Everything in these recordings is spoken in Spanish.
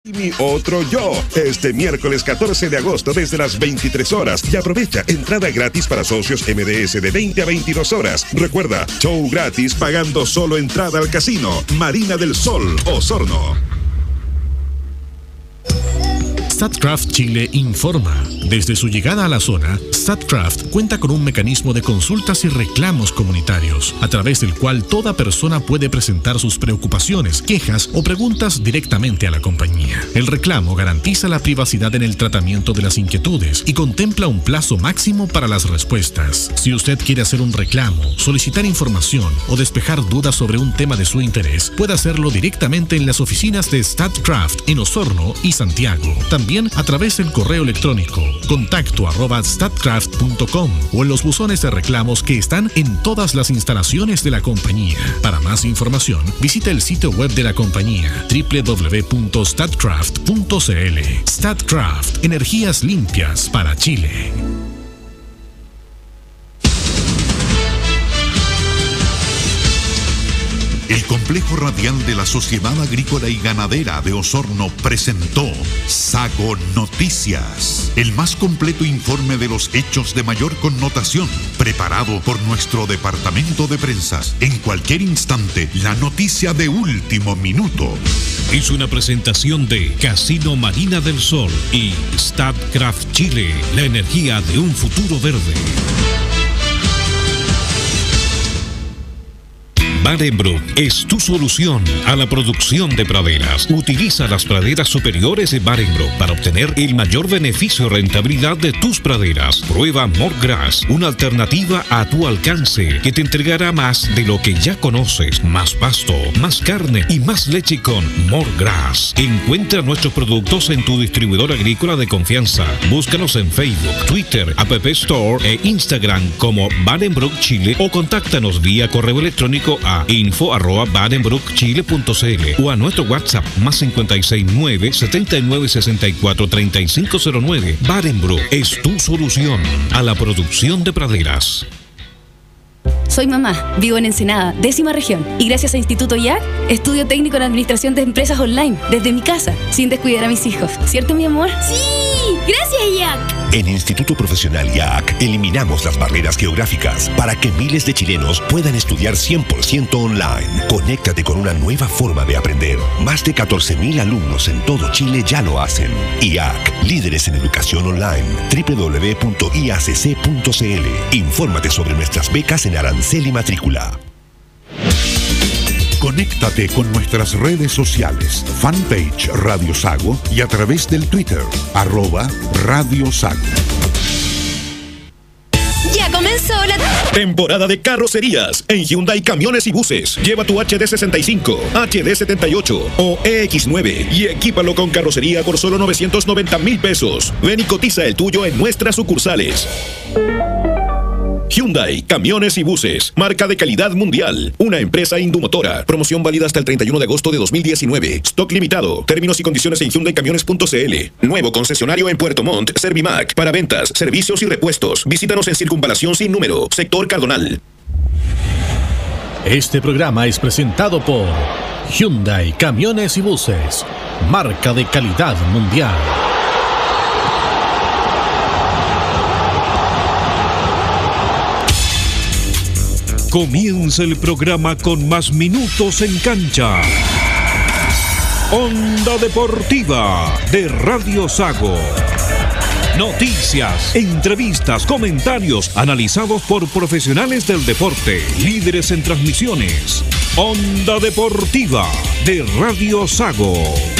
Y mi otro yo, este miércoles 14 de agosto desde las 23 horas y aprovecha entrada gratis para socios MDS de 20 a 22 horas. Recuerda, show gratis pagando solo entrada al casino Marina del Sol, Osorno. Statkraft Chile informa. Desde su llegada a la zona, Statkraft cuenta con un mecanismo de consultas y reclamos comunitarios, a través del cual toda persona puede presentar sus preocupaciones, quejas o preguntas directamente a la compañía. El reclamo garantiza la privacidad en el tratamiento de las inquietudes y contempla un plazo máximo para las respuestas. Si usted quiere hacer un reclamo, solicitar información o despejar dudas sobre un tema de su interés, puede hacerlo directamente en las oficinas de Statkraft en Osorno y Santiago. También a través del correo electrónico contacto@statkraft.com o en los buzones de reclamos que están en todas las instalaciones de la compañía. Para más información, visita el sitio web de la compañía www.statkraft.cl. Statkraft, energías limpias para Chile. El Complejo Radial de la Sociedad Agrícola y Ganadera de Osorno presentó Sago Noticias, el más completo informe de los hechos de mayor connotación, preparado por nuestro departamento de prensas. En cualquier instante, la noticia de último minuto. Es una presentación de Casino Marina del Sol y Statkraft Chile, la energía de un futuro verde. Badenbroek es tu solución a la producción de praderas. Utiliza las praderas superiores de Badenbroek para obtener el mayor beneficio y rentabilidad de tus praderas. Prueba Moregrass, una alternativa a tu alcance que te entregará más de lo que ya conoces. Más pasto, más carne y más leche con Moregrass. Encuentra nuestros productos en tu distribuidor agrícola de confianza. Búscanos en Facebook, Twitter, App Store e Instagram como Badenbroek Chile o contáctanos vía correo electrónico a info@badenbrookchile.cl o a nuestro WhatsApp más 569-7964-3509. Badenbroek es tu solución a la producción de praderas. Soy mamá, vivo en Ensenada, 10ª región, y gracias a Instituto IAC, estudio técnico en administración de empresas online, desde mi casa, sin descuidar a mis hijos. ¿Cierto, mi amor? ¡Sí! ¡Gracias, IAC! En Instituto Profesional IAC eliminamos las barreras geográficas para que miles de chilenos puedan estudiar 100% online. Conéctate con una nueva forma de aprender. Más de 14.000 alumnos en todo Chile ya lo hacen. IAC, líderes en educación online. www.iacc.cl. Infórmate sobre nuestras becas en arancel y matrícula. Conéctate con nuestras redes sociales, fanpage Radio Sago y a través del Twitter, @Radio Sago. Ya comenzó la temporada de carrocerías en Hyundai Camiones y Buses. Lleva tu HD65, HD78 o EX9 y equípalo con carrocería por solo 990,000 pesos. Ven y cotiza el tuyo en nuestras sucursales. Hyundai Camiones y Buses, marca de calidad mundial, una empresa Indumotora. Promoción válida hasta el 31 de agosto de 2019. Stock limitado. Términos y condiciones en hyundaicamiones.cl. Nuevo concesionario en Puerto Montt, Servimac. Para ventas, servicios y repuestos. Visítanos en Circunvalación Sin Número, Sector Cardonal. Este programa es presentado por Hyundai Camiones y Buses, marca de calidad mundial. Comienza el programa con más minutos en cancha. Onda Deportiva de Radio Sago. Noticias, entrevistas, comentarios analizados por profesionales del deporte, líderes en transmisiones. Onda Deportiva de Radio Sago.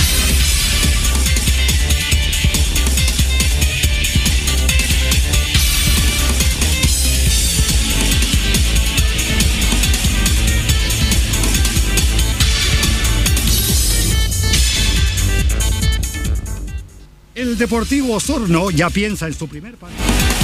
El Deportivo Osorno ya piensa en su primer partido.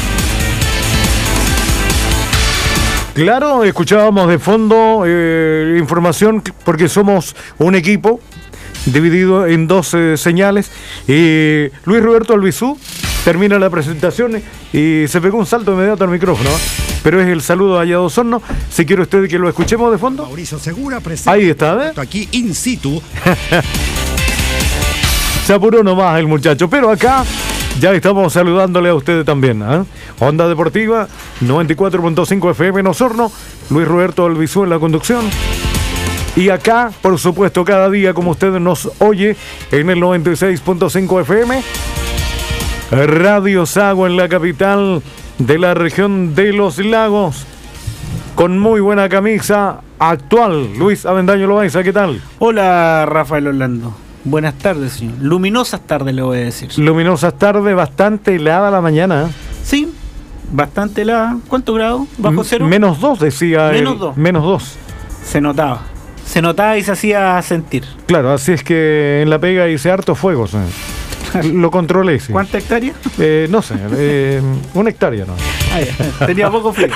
Claro, escuchábamos de fondo información porque somos un equipo dividido en dos señales. Luis Roberto Albizu termina la presentación y se pegó un salto inmediato al micrófono, pero es el saludo allá de Osorno. Si quiere usted que lo escuchemos de fondo. Mauricio Segura presenta. Ahí está, ¿eh? Aquí in situ. Se apuró nomás el muchacho, pero acá ya estamos saludándole a ustedes también. Onda Deportiva, 94.5 FM en Osorno, Luis Roberto Albizu en la conducción. Y acá, por supuesto, cada día, como ustedes nos oye, en el 96.5 FM, Radio Sago en la capital de la región de Los Lagos, con muy buena camisa actual. Luis Avendaño Loaiza, ¿qué tal? Hola, Rafael Orlando. Buenas tardes, señor. Luminosas tardes, le voy a decir. Luminosas tardes, bastante helada la mañana. Sí, bastante helada. ¿Cuánto grado? ¿Bajo cero? -2, decía él. -2. Se notaba y se hacía sentir. Claro, así es que en la pega hice harto fuego. Lo controlé, sí. ¿Cuántas hectáreas? No sé, 1 hectárea, ¿no? Tenía poco frío.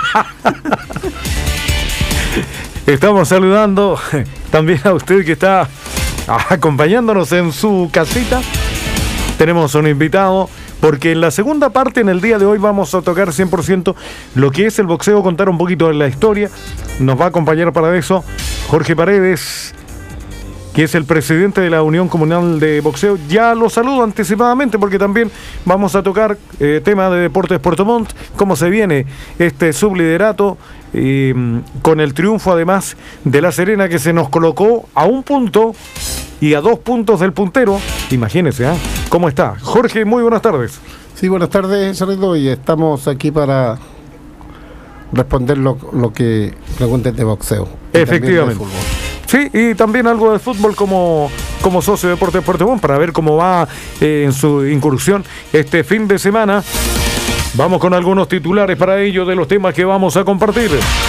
Estamos saludando también a usted que está acompañándonos en su casita. Tenemos un invitado, porque en la segunda parte, en el día de hoy, vamos a tocar 100% lo que es el boxeo, contar un poquito de la historia. Nos va a acompañar para eso Jorge Paredes, que es el presidente de la Unión Comunal de Boxeo. Ya lo saludo anticipadamente porque también vamos a tocar tema de Deportes Puerto Montt, cómo se viene este subliderato, con el triunfo además de La Serena, que se nos colocó a 1 punto y a 2 puntos del puntero. Imagínense, ¿cómo está? Jorge, muy buenas tardes. Sí, buenas tardes, Sarito, y estamos aquí para responder lo que pregunten de boxeo. Efectivamente. Sí, y también algo de fútbol como socio de Deportes Puerto Montt, para ver cómo va en su incursión este fin de semana. Vamos con algunos titulares para ello de los temas que vamos a compartir.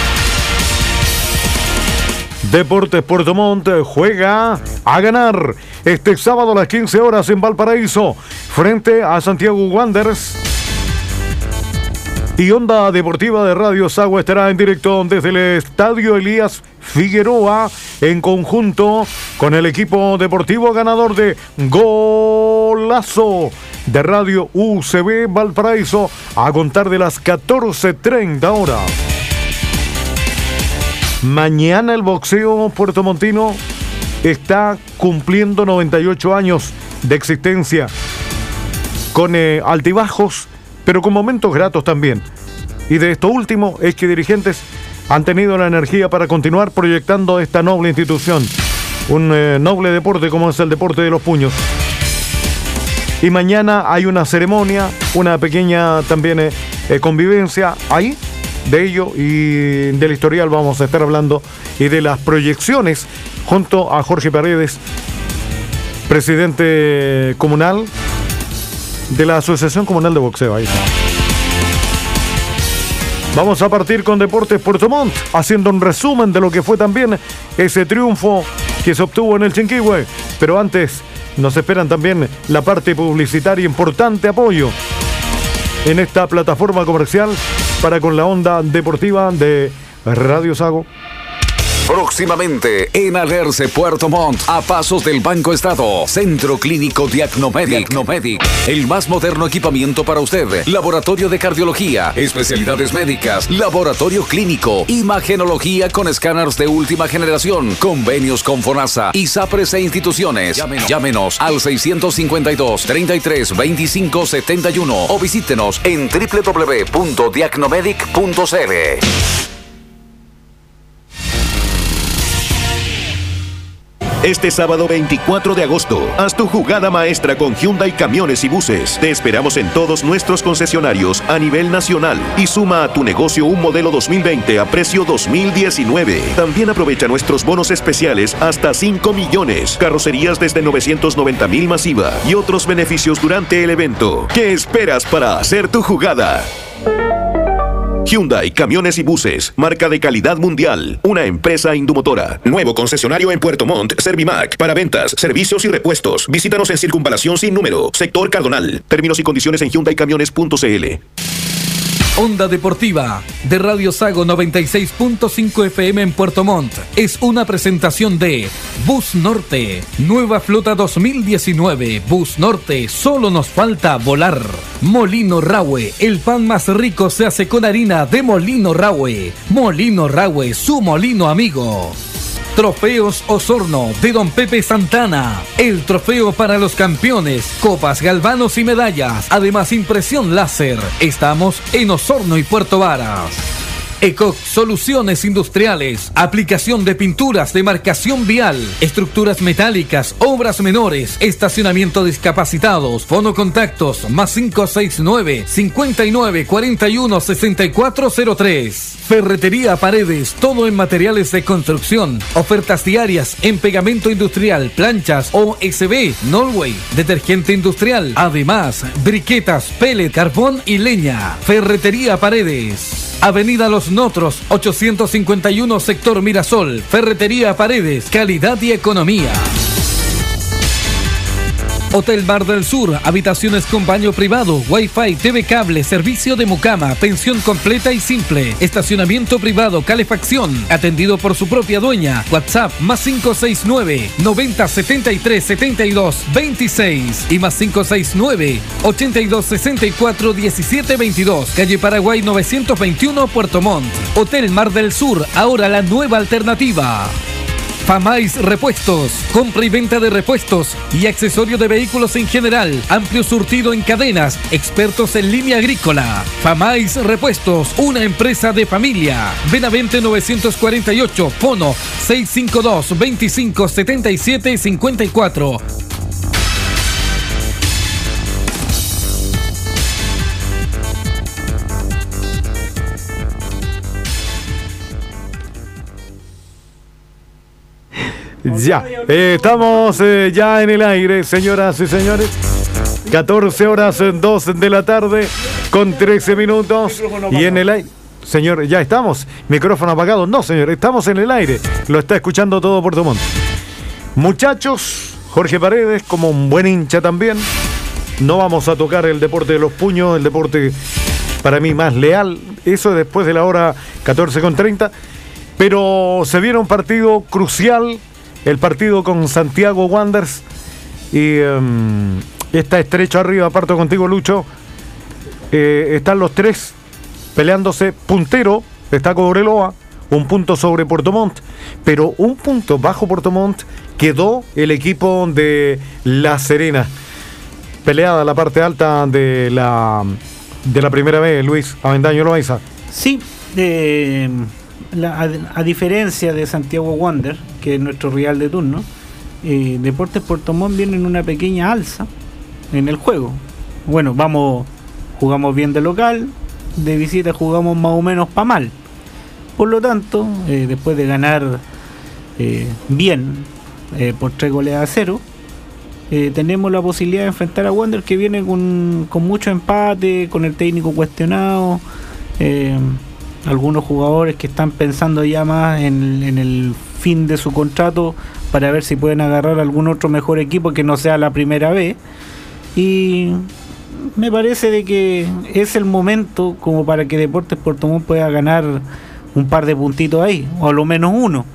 Deportes Puerto Montt juega a ganar este sábado a las 15 horas en Valparaíso frente a Santiago Wanderers. Y Onda Deportiva de Radio Sago estará en directo desde el Estadio Elías Figueroa en conjunto con el equipo deportivo ganador de Golazo de Radio UCB Valparaíso a contar de las 14:30 horas. Mañana el boxeo puertomontino está cumpliendo 98 años de existencia, con altibajos, pero con momentos gratos también. Y de esto último es que dirigentes han tenido la energía para continuar proyectando esta noble institución, un noble deporte como es el deporte de los puños. Y mañana hay una ceremonia, una pequeña también convivencia ahí. De ello y del historial vamos a estar hablando, y de las proyecciones junto a Jorge Paredes, presidente comunal de la Asociación Comunal de Boxeo. Ahí está. Vamos a partir con Deportes Puerto Montt, haciendo un resumen de lo que fue también ese triunfo que se obtuvo en el Chinquihue. Pero antes nos esperan también la parte publicitaria, importante apoyo en esta plataforma comercial para con la Onda Deportiva de Radio Sago. Próximamente en Alerce, Puerto Montt, a pasos del Banco Estado, Centro Clínico Diagnomedic. El más moderno equipamiento para usted. Laboratorio de cardiología, especialidades médicas, laboratorio clínico, imagenología con escáneres de última generación, convenios con FONASA, ISAPRES e instituciones. Llámenos al 652-33-25-71 o visítenos en www.diagnomedic.cl. Este sábado 24 de agosto, haz tu jugada maestra con Hyundai Camiones y Buses. Te esperamos en todos nuestros concesionarios a nivel nacional y suma a tu negocio un modelo 2020 a precio 2019. También aprovecha nuestros bonos especiales hasta 5 millones, carrocerías desde 990,000 masiva y otros beneficios durante el evento. ¿Qué esperas para hacer tu jugada? Hyundai Camiones y Buses, marca de calidad mundial, una empresa indumotora. Nuevo concesionario en Puerto Montt, Servimac, para ventas, servicios y repuestos. Visítanos en Circunvalación Sin Número, Sector Cardonal. Términos y condiciones en hyundaicamiones.cl. Onda Deportiva de Radio Sago 96.5 FM en Puerto Montt es una presentación de Bus Norte, nueva flota 2019. Bus Norte, solo nos falta volar. Molino Rahue, el pan más rico se hace con harina de Molino Rahue. Molino Rahue, su molino amigo. Trofeos Osorno de Don Pepe Santana. El trofeo para los campeones, copas, galvanos y medallas. Además, impresión láser. Estamos en Osorno y Puerto Varas. ECOC Soluciones Industriales, aplicación de pinturas de marcación vial, estructuras metálicas, obras menores, estacionamiento discapacitados, fonocontactos, más 569-5941-6403. Ferretería Paredes, todo en materiales de construcción, ofertas diarias en pegamento industrial, planchas OSB, Norway, detergente industrial, además, briquetas, pellet, carbón y leña. Ferretería Paredes. Avenida Los Notros, 851, sector Mirasol. Ferretería Paredes, calidad y economía. Hotel Mar del Sur, habitaciones con baño privado, Wi-Fi, TV cable, servicio de mucama, pensión completa y simple, estacionamiento privado, calefacción, atendido por su propia dueña. WhatsApp más 569-9073-7226 y más 569-8264-1722, calle Paraguay 921, Puerto Montt. Hotel Mar del Sur, ahora la nueva alternativa. Famais Repuestos, compra y venta de repuestos y accesorios de vehículos en general, amplio surtido en cadenas, expertos en línea agrícola. Famais Repuestos, una empresa de familia. Benavente 948, fono 652-2577-54. Ya, estamos ya en el aire, señoras y señores. 14 horas, 2 de la tarde, con 13 minutos. Y en el aire, señor, ya estamos. Micrófono apagado. No, señor, estamos en el aire. Lo está escuchando todo Puerto Montt. Muchachos, Jorge Paredes, como un buen hincha también. No vamos a tocar el deporte de los puños, el deporte para mí más leal. Eso después de la hora 14:30. Pero se viene un partido crucial. El partido con Santiago Wanderers y está estrecho arriba, parto contigo, Lucho. Están los tres peleándose. Puntero está Cobreloa, un punto sobre Puerto Montt, pero un punto bajo Puerto Montt quedó el equipo de La Serena. Peleada la parte alta de la primera vez, Luis Avendaño Loaiza. Sí, a diferencia de Santiago Wanderers, que es nuestro rival de turno, Deportes Puerto Montt viene en una pequeña alza en el juego. Bueno, jugamos bien de local, de visita jugamos más o menos pa' mal. Por lo tanto, después de ganar bien por 3-0, tenemos la posibilidad de enfrentar a Wanderers, que viene con mucho empate, con el técnico cuestionado. Algunos jugadores que están pensando ya más en el fin de su contrato para ver si pueden agarrar algún otro mejor equipo que no sea la primera vez. Y me parece de que es el momento como para que Deportes Puerto Montt pueda ganar un par de puntitos ahí, o a lo menos uno.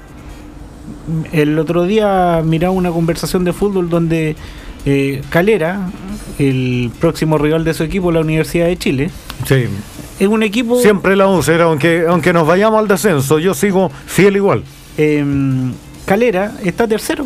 El otro día miraba una conversación de fútbol donde Calera, el próximo rival de su equipo, la Universidad de Chile, sí, es un equipo... Siempre la UCER, aunque nos vayamos al descenso, yo sigo fiel igual. Calera está tercero.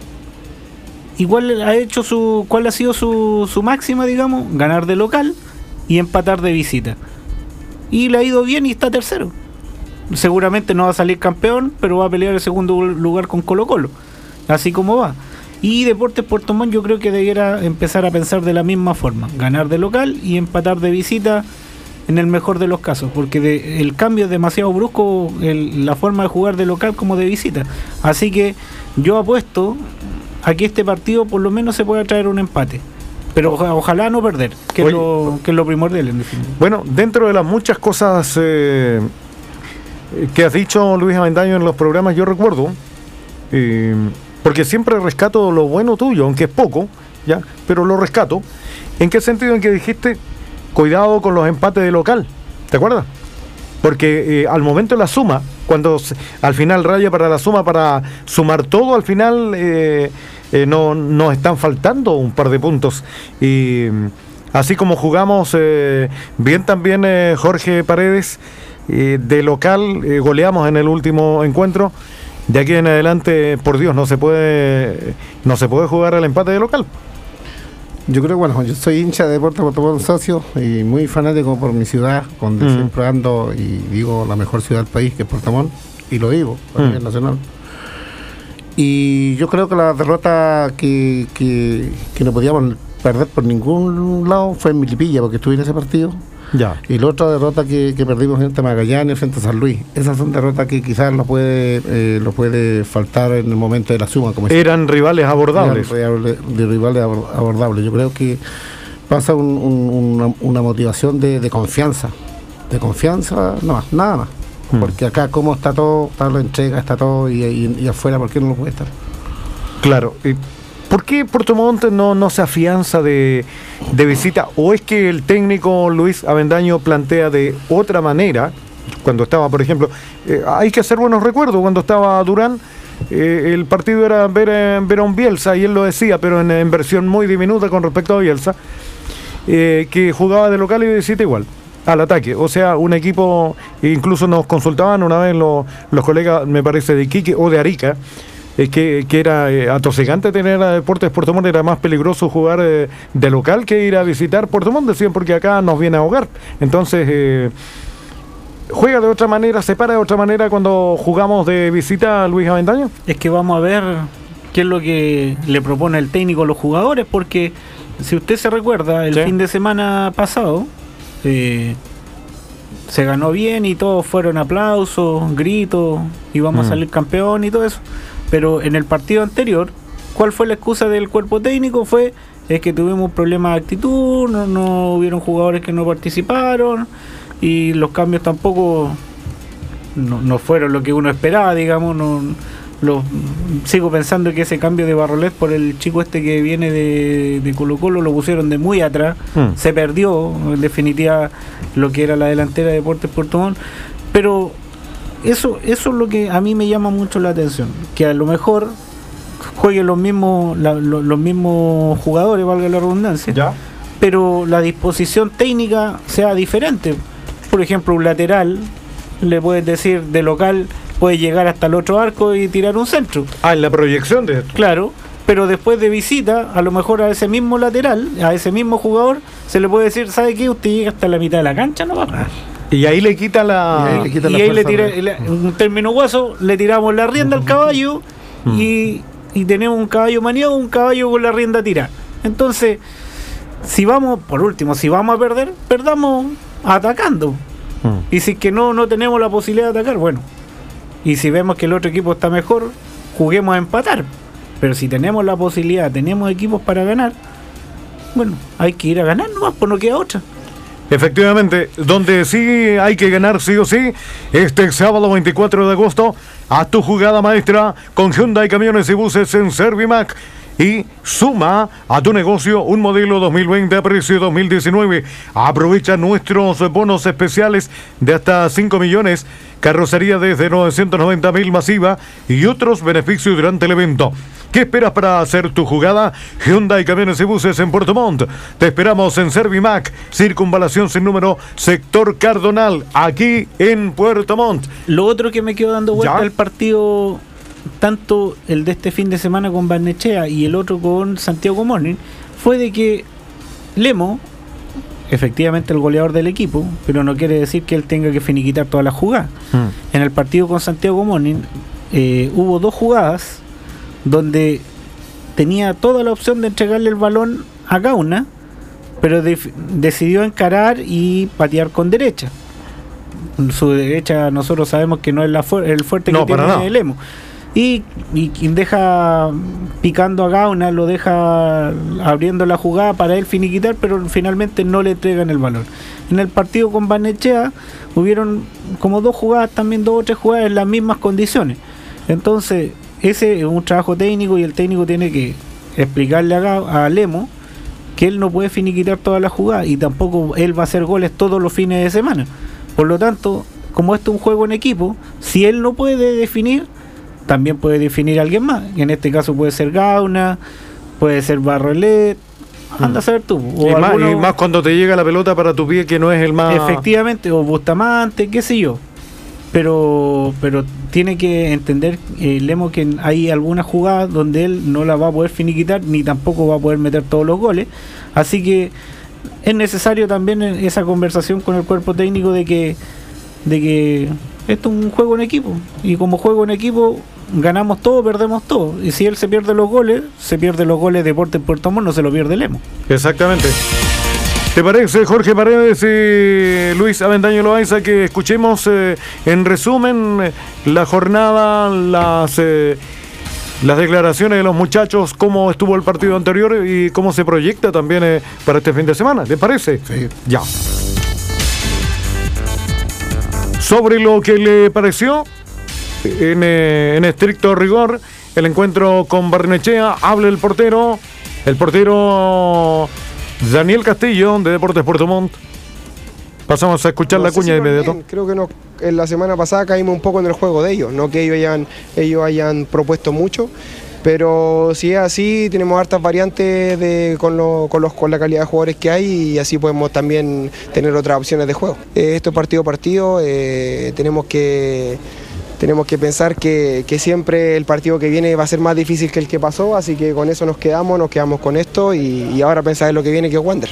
Igual ha hecho ¿cuál ha sido su máxima, digamos? Ganar de local y empatar de visita. Y le ha ido bien y está tercero. Seguramente no va a salir campeón, pero va a pelear el segundo lugar con Colo-Colo. Así como va. Y Deportes Puerto Montt yo creo que debiera empezar a pensar de la misma forma. Ganar de local y empatar de visita en el mejor de los casos, porque el cambio es demasiado brusco, la forma de jugar de local como de visita. Así que yo apuesto a que este partido por lo menos se pueda traer un empate, pero ojalá no perder, que es lo primordial en definitiva. Bueno, dentro de las muchas cosas que has dicho, Luis Avendaño, en los programas, yo recuerdo, porque siempre rescato lo bueno tuyo, aunque es poco, ya, pero lo rescato. ¿En qué sentido? En que dijiste cuidado con los empates de local, ¿te acuerdas? Porque al momento de la suma, cuando al final raya para la suma, para sumar todo, al final nos están faltando un par de puntos. Y así como jugamos bien también Jorge Paredes, de local goleamos en el último encuentro, de aquí en adelante, por Dios, no se puede jugar al empate de local. Yo creo, bueno, yo soy hincha de Deportes Puerto Montt socio y muy fanático por mi ciudad, donde siempre ando y digo la mejor ciudad del país, que es Puerto Montt, y lo digo a nivel nacional. Y yo creo que la derrota que no podíamos perder por ningún lado fue en Milipilla, porque estuve en ese partido. Ya. Y la otra derrota que perdimos frente a Magallanes, frente a San Luis, esas son derrotas que quizás lo puede faltar en el momento de la suma. Como eran rivales abordables. De rivales abordables. Yo creo que pasa una motivación de confianza. De confianza, no más, nada más. Porque acá como está todo, está la entrega, está todo, y afuera, ¿por qué no lo puede estar? Claro. ¿Por qué Puerto Montt no se afianza de visita? ¿O es que el técnico Luis Avendaño plantea de otra manera? Cuando estaba, por ejemplo, hay que hacer buenos recuerdos, cuando estaba Durán, el partido era ver a un Bielsa, y él lo decía, pero en versión muy diminuta con respecto a Bielsa, que jugaba de local y de visita igual, al ataque. O sea, un equipo, incluso nos consultaban una vez los colegas, me parece, de Iquique o de Arica, que era atosigante tener a Deportes Puerto Montt, era más peligroso jugar de local que ir a visitar Puerto Montt, decían, porque acá nos viene a ahogar. Entonces, ¿juega de otra manera, se para de otra manera cuando jugamos de visita a Luis Avendaño? Es que vamos a ver qué es lo que le propone el técnico a los jugadores, porque si usted se recuerda, el fin de semana pasado se ganó bien y todos fueron aplausos, gritos, y vamos a salir campeón y todo eso. Pero en el partido anterior, ¿cuál fue la excusa del cuerpo técnico? Es que tuvimos problemas de actitud, no hubieron jugadores que no participaron, y los cambios tampoco no fueron lo que uno esperaba, digamos. Sigo pensando que ese cambio de Barrolet por el chico este que viene de Colo Colo lo pusieron de muy atrás, se perdió en definitiva lo que era la delantera de Deportes Puerto Montt, pero eso es lo que a mí me llama mucho la atención, que a lo mejor jueguen los mismos jugadores, valga la redundancia, pero la disposición técnica sea diferente. Por ejemplo, un lateral, le puedes decir, de local puede llegar hasta el otro arco y tirar un centro. En la proyección de esto. Claro, pero después de visita, a lo mejor a ese mismo lateral, a ese mismo jugador, se le puede decir, ¿sabe qué? Usted llega hasta la mitad de la cancha, no va a parar. Y ahí le quita la... Y ahí le tira, un término guaso, le tiramos la rienda al caballo y tenemos un caballo maniado, un caballo con la rienda tirada. Entonces, si vamos a perder, perdamos atacando. Y si es que no tenemos la posibilidad de atacar, bueno. Y si vemos que el otro equipo está mejor, juguemos a empatar. Pero si tenemos la posibilidad, tenemos equipos para ganar, bueno, hay que ir a ganar nomás, pues no queda otra. Efectivamente, donde sí hay que ganar sí o sí, este sábado 24 de agosto, a tu jugada maestra con Hyundai Camiones y Buses en Servimac, y suma a tu negocio un modelo 2020 a precio 2019. Aprovecha nuestros bonos especiales de hasta 5 millones, carrocería desde 990.000 masiva y otros beneficios durante el evento. ¿Qué esperas para hacer tu jugada? Hyundai Camiones y Buses en Puerto Montt. Te esperamos en Servimac, Circunvalación sin número, sector Cardonal, aquí en Puerto Montt. Lo otro que me quedó dando vuelta al partido, tanto el de este fin de semana con Barnechea y el otro con Santiago Morning, fue de que Lemo, efectivamente el goleador del equipo, pero no quiere decir que él tenga que finiquitar todas las jugadas. En el partido con Santiago Morning hubo 2 jugadas donde tenía toda la opción de entregarle el balón a Gauna, pero decidió encarar y patear con derecha. Su derecha nosotros sabemos que no es el fuerte que tiene el Lemo. Y deja picando a Gauna, lo deja abriendo la jugada para él finiquitar, pero finalmente no le entregan el balón. En el partido con Barnechea hubieron como 2 jugadas, también 2 o 3 jugadas en las mismas condiciones. Entonces, ese es un trabajo técnico y el técnico tiene que explicarle a Lemo que él no puede finiquitar todas las jugadas y tampoco él va a hacer goles todos los fines de semana. Por lo tanto, como esto es un juego en equipo, si él no puede definir, también puede definir alguien más. En este caso puede ser Gauna, puede ser Barrolet, anda a saber tú. Y más cuando te llega la pelota para tu pie, que no es el más... Efectivamente, o Bustamante, qué sé yo. pero tiene que entender Lemo que hay algunas jugadas donde él no la va a poder finiquitar ni tampoco va a poder meter todos los goles, así que es necesario también esa conversación con el cuerpo técnico de que esto es un juego en equipo, y como juego en equipo ganamos todo, perdemos todo, y si él se pierde los goles de Deportes Puerto Montt, no se lo pierde Lemo. Exactamente. ¿Te parece, Jorge Paredes y Luis Avendaño Loaiza, que escuchemos en resumen la jornada, las declaraciones de los muchachos, cómo estuvo el partido anterior y cómo se proyecta también para este fin de semana? ¿Te parece? Sí. Ya. Sobre lo que le pareció, en estricto rigor, el encuentro con Barnechea, habla el portero Daniel Castillo, de Deportes Puerto Montt. Pasamos a escuchar la cuña de inmediato. Bien. Creo que en la semana pasada caímos un poco en el juego de ellos, no que ellos hayan propuesto mucho, pero si es así, tenemos hartas variantes con la calidad de jugadores que hay, y así podemos también tener otras opciones de juego. Esto es partido a partido, tenemos que pensar que siempre el partido que viene va a ser más difícil que el que pasó, así que con eso nos quedamos con esto y ahora pensar en lo que viene, que es Wander.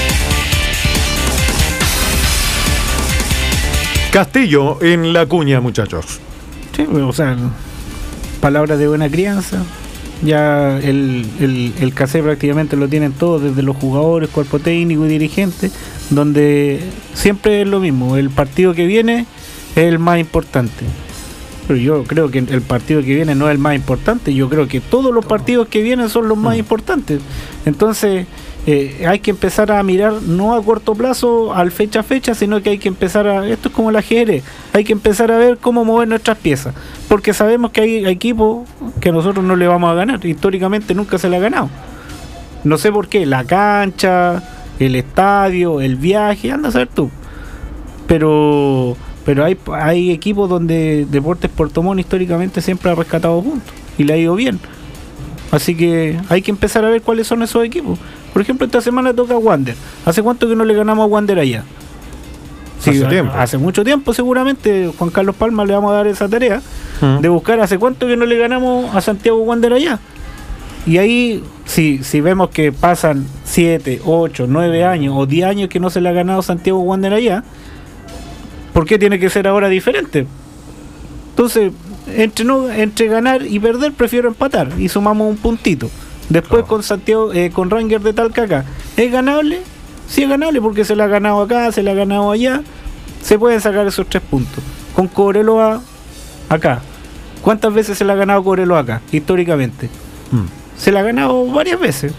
Castillo en la cuña, muchachos. Sí, o sea, palabras de buena crianza. Ya el casé prácticamente lo tienen todos, desde los jugadores, cuerpo técnico y dirigentes, donde siempre es lo mismo, el partido que viene es el más importante. Pero yo creo que el partido que viene no es el más importante, yo creo que todos los partidos que vienen son los más importantes. Entonces hay que empezar a mirar no a corto plazo, al fecha a fecha, sino que hay que empezar esto es como la ajedrez, hay que empezar a ver cómo mover nuestras piezas, porque sabemos que hay equipos que nosotros no le vamos a ganar, históricamente nunca se le ha ganado, no sé por qué, la cancha, el estadio, el viaje, anda a saber tú, pero hay equipos donde Deportes Puerto Montt históricamente siempre ha rescatado puntos y le ha ido bien, así que hay que empezar a ver cuáles son esos equipos. Por ejemplo, esta semana toca Wander. ¿Hace cuánto que no le ganamos a Wander allá? Sí, hace mucho tiempo seguramente. Juan Carlos Palma le vamos a dar esa tarea de buscar hace cuánto que no le ganamos a Santiago Wander allá. Y ahí, si vemos que pasan 7, 8, 9 años o 10 años que no se le ha ganado Santiago Wander allá, ¿por qué tiene que ser ahora diferente? Entonces, entre ganar y perder, prefiero empatar y sumamos un puntito. Después con Santiago, con Ranger de Talca acá, ¿es ganable? Sí es ganable porque se le ha ganado acá, se le ha ganado allá, se pueden sacar esos 3 puntos. Con Cobreloa acá, ¿cuántas veces se le ha ganado Cobreloa acá, históricamente? Se le ha ganado varias veces.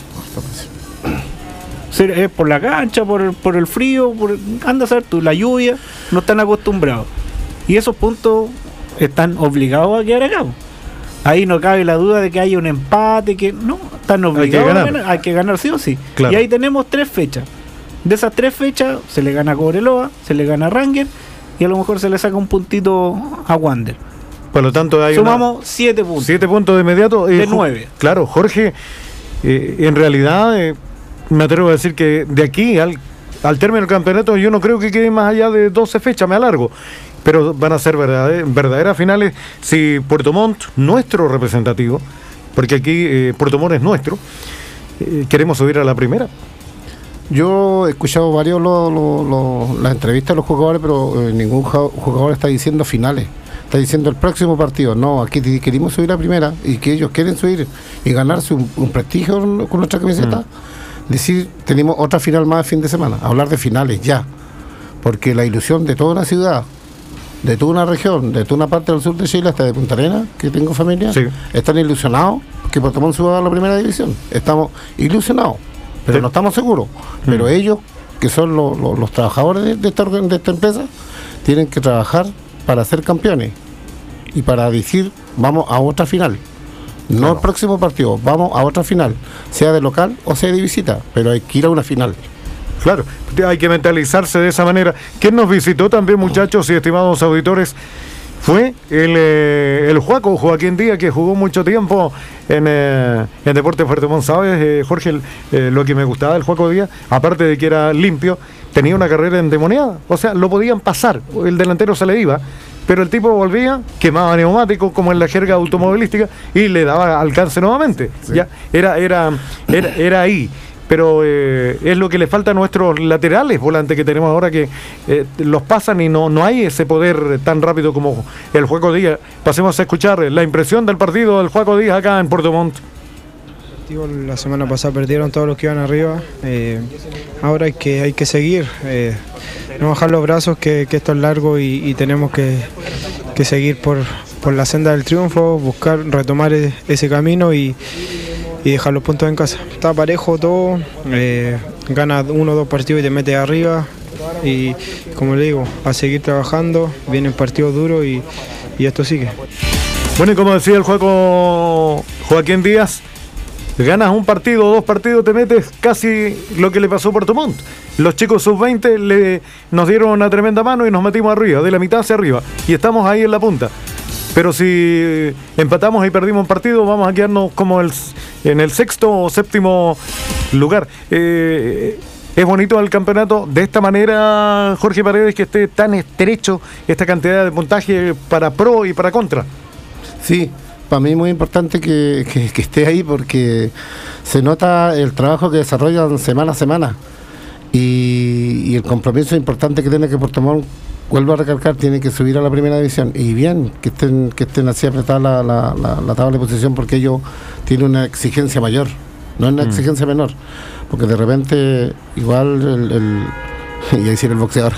Es por la cancha, por el frío, anda a saber tú, la lluvia, no están acostumbrados. Y esos puntos están obligados a quedar acá. Ahí no cabe la duda de que haya un empate, que no, están obligados a ganar, hay que ganar sí o sí. Claro. Y ahí tenemos 3 fechas. De esas 3 fechas se le gana a Cobreloa, se le gana a Ranger y a lo mejor se le saca un puntito a Wander. Por lo tanto sumamos 7 puntos. 7 puntos de inmediato. De 9. Claro, Jorge, en realidad me atrevo a decir que de aquí al término del campeonato yo no creo que quede más allá de 12 fechas, me alargo. Pero van a ser verdaderas finales si Puerto Montt, nuestro representativo, porque aquí Puerto Montt es nuestro, queremos subir a la primera. Yo he escuchado varios las entrevistas de los jugadores, pero ningún jugador está diciendo finales, está diciendo el próximo partido. No, aquí queremos subir a primera y que ellos quieren subir y ganarse un prestigio con nuestra camiseta. Decir, tenemos otra final más de fin de semana, hablar de finales ya, porque la ilusión de toda una ciudad, de toda una región, de toda una parte del sur de Chile, hasta de Punta Arenas, que tengo familia, están ilusionados que Puerto Montt suba a la primera división. Estamos ilusionados, pero no estamos seguros. Pero ellos, que son los trabajadores de esta empresa, tienen que trabajar para ser campeones y para decir, vamos a otra final. No el próximo partido, vamos a otra final, sea de local o sea de visita, pero hay que ir a una final. Claro, hay que mentalizarse de esa manera. ¿Quién nos visitó también, muchachos y estimados auditores? Fue el Juaco, Joaquín Díaz, que jugó mucho tiempo en Deportes Puerto Montt. ¿Sabes, Jorge? Lo que me gustaba del Juaco Díaz, aparte de que era limpio, tenía una carrera endemoniada. O sea, lo podían pasar, el delantero se le iba, pero el tipo volvía, quemaba neumáticos como en la jerga automovilística y le daba alcance nuevamente. Sí. Ya era ahí. Pero es lo que le falta a nuestros laterales volantes que tenemos ahora, que los pasan y no hay ese poder tan rápido como el Juaco Díaz. Pasemos a escuchar la impresión del partido del Juaco Díaz acá en Puerto Montt. La semana pasada perdieron todos los que iban arriba. Ahora hay que seguir, no bajar los brazos, que esto es largo y tenemos que seguir por la senda del triunfo, buscar retomar ese camino y dejar los puntos en casa. Está parejo todo, gana 1 o 2 partidos y te metes arriba y, como le digo, a seguir trabajando, vienen partidos duros y esto sigue. Bueno, y como decía el juego Joaquín Díaz, ganas un partido o 2 partidos, te metes casi lo que le pasó a Puerto Montt. Los chicos sub-20 nos dieron una tremenda mano y nos metimos arriba, de la mitad hacia arriba, y estamos ahí en la punta. Pero si empatamos y perdimos un partido, vamos a quedarnos como en el 6º o 7º lugar. Es bonito el campeonato de esta manera, Jorge Paredes, que esté tan estrecho esta cantidad de puntaje para pro y para contra. Sí, para mí es muy importante que esté ahí, porque se nota el trabajo que desarrollan semana a semana y el compromiso importante que tiene que Puerto Montt, vuelvo a recalcar, tiene que subir a la primera división, y bien que estén así apretada la tabla de posición, porque ellos tienen una exigencia mayor, no es una exigencia menor, porque de repente igual y decir el boxeador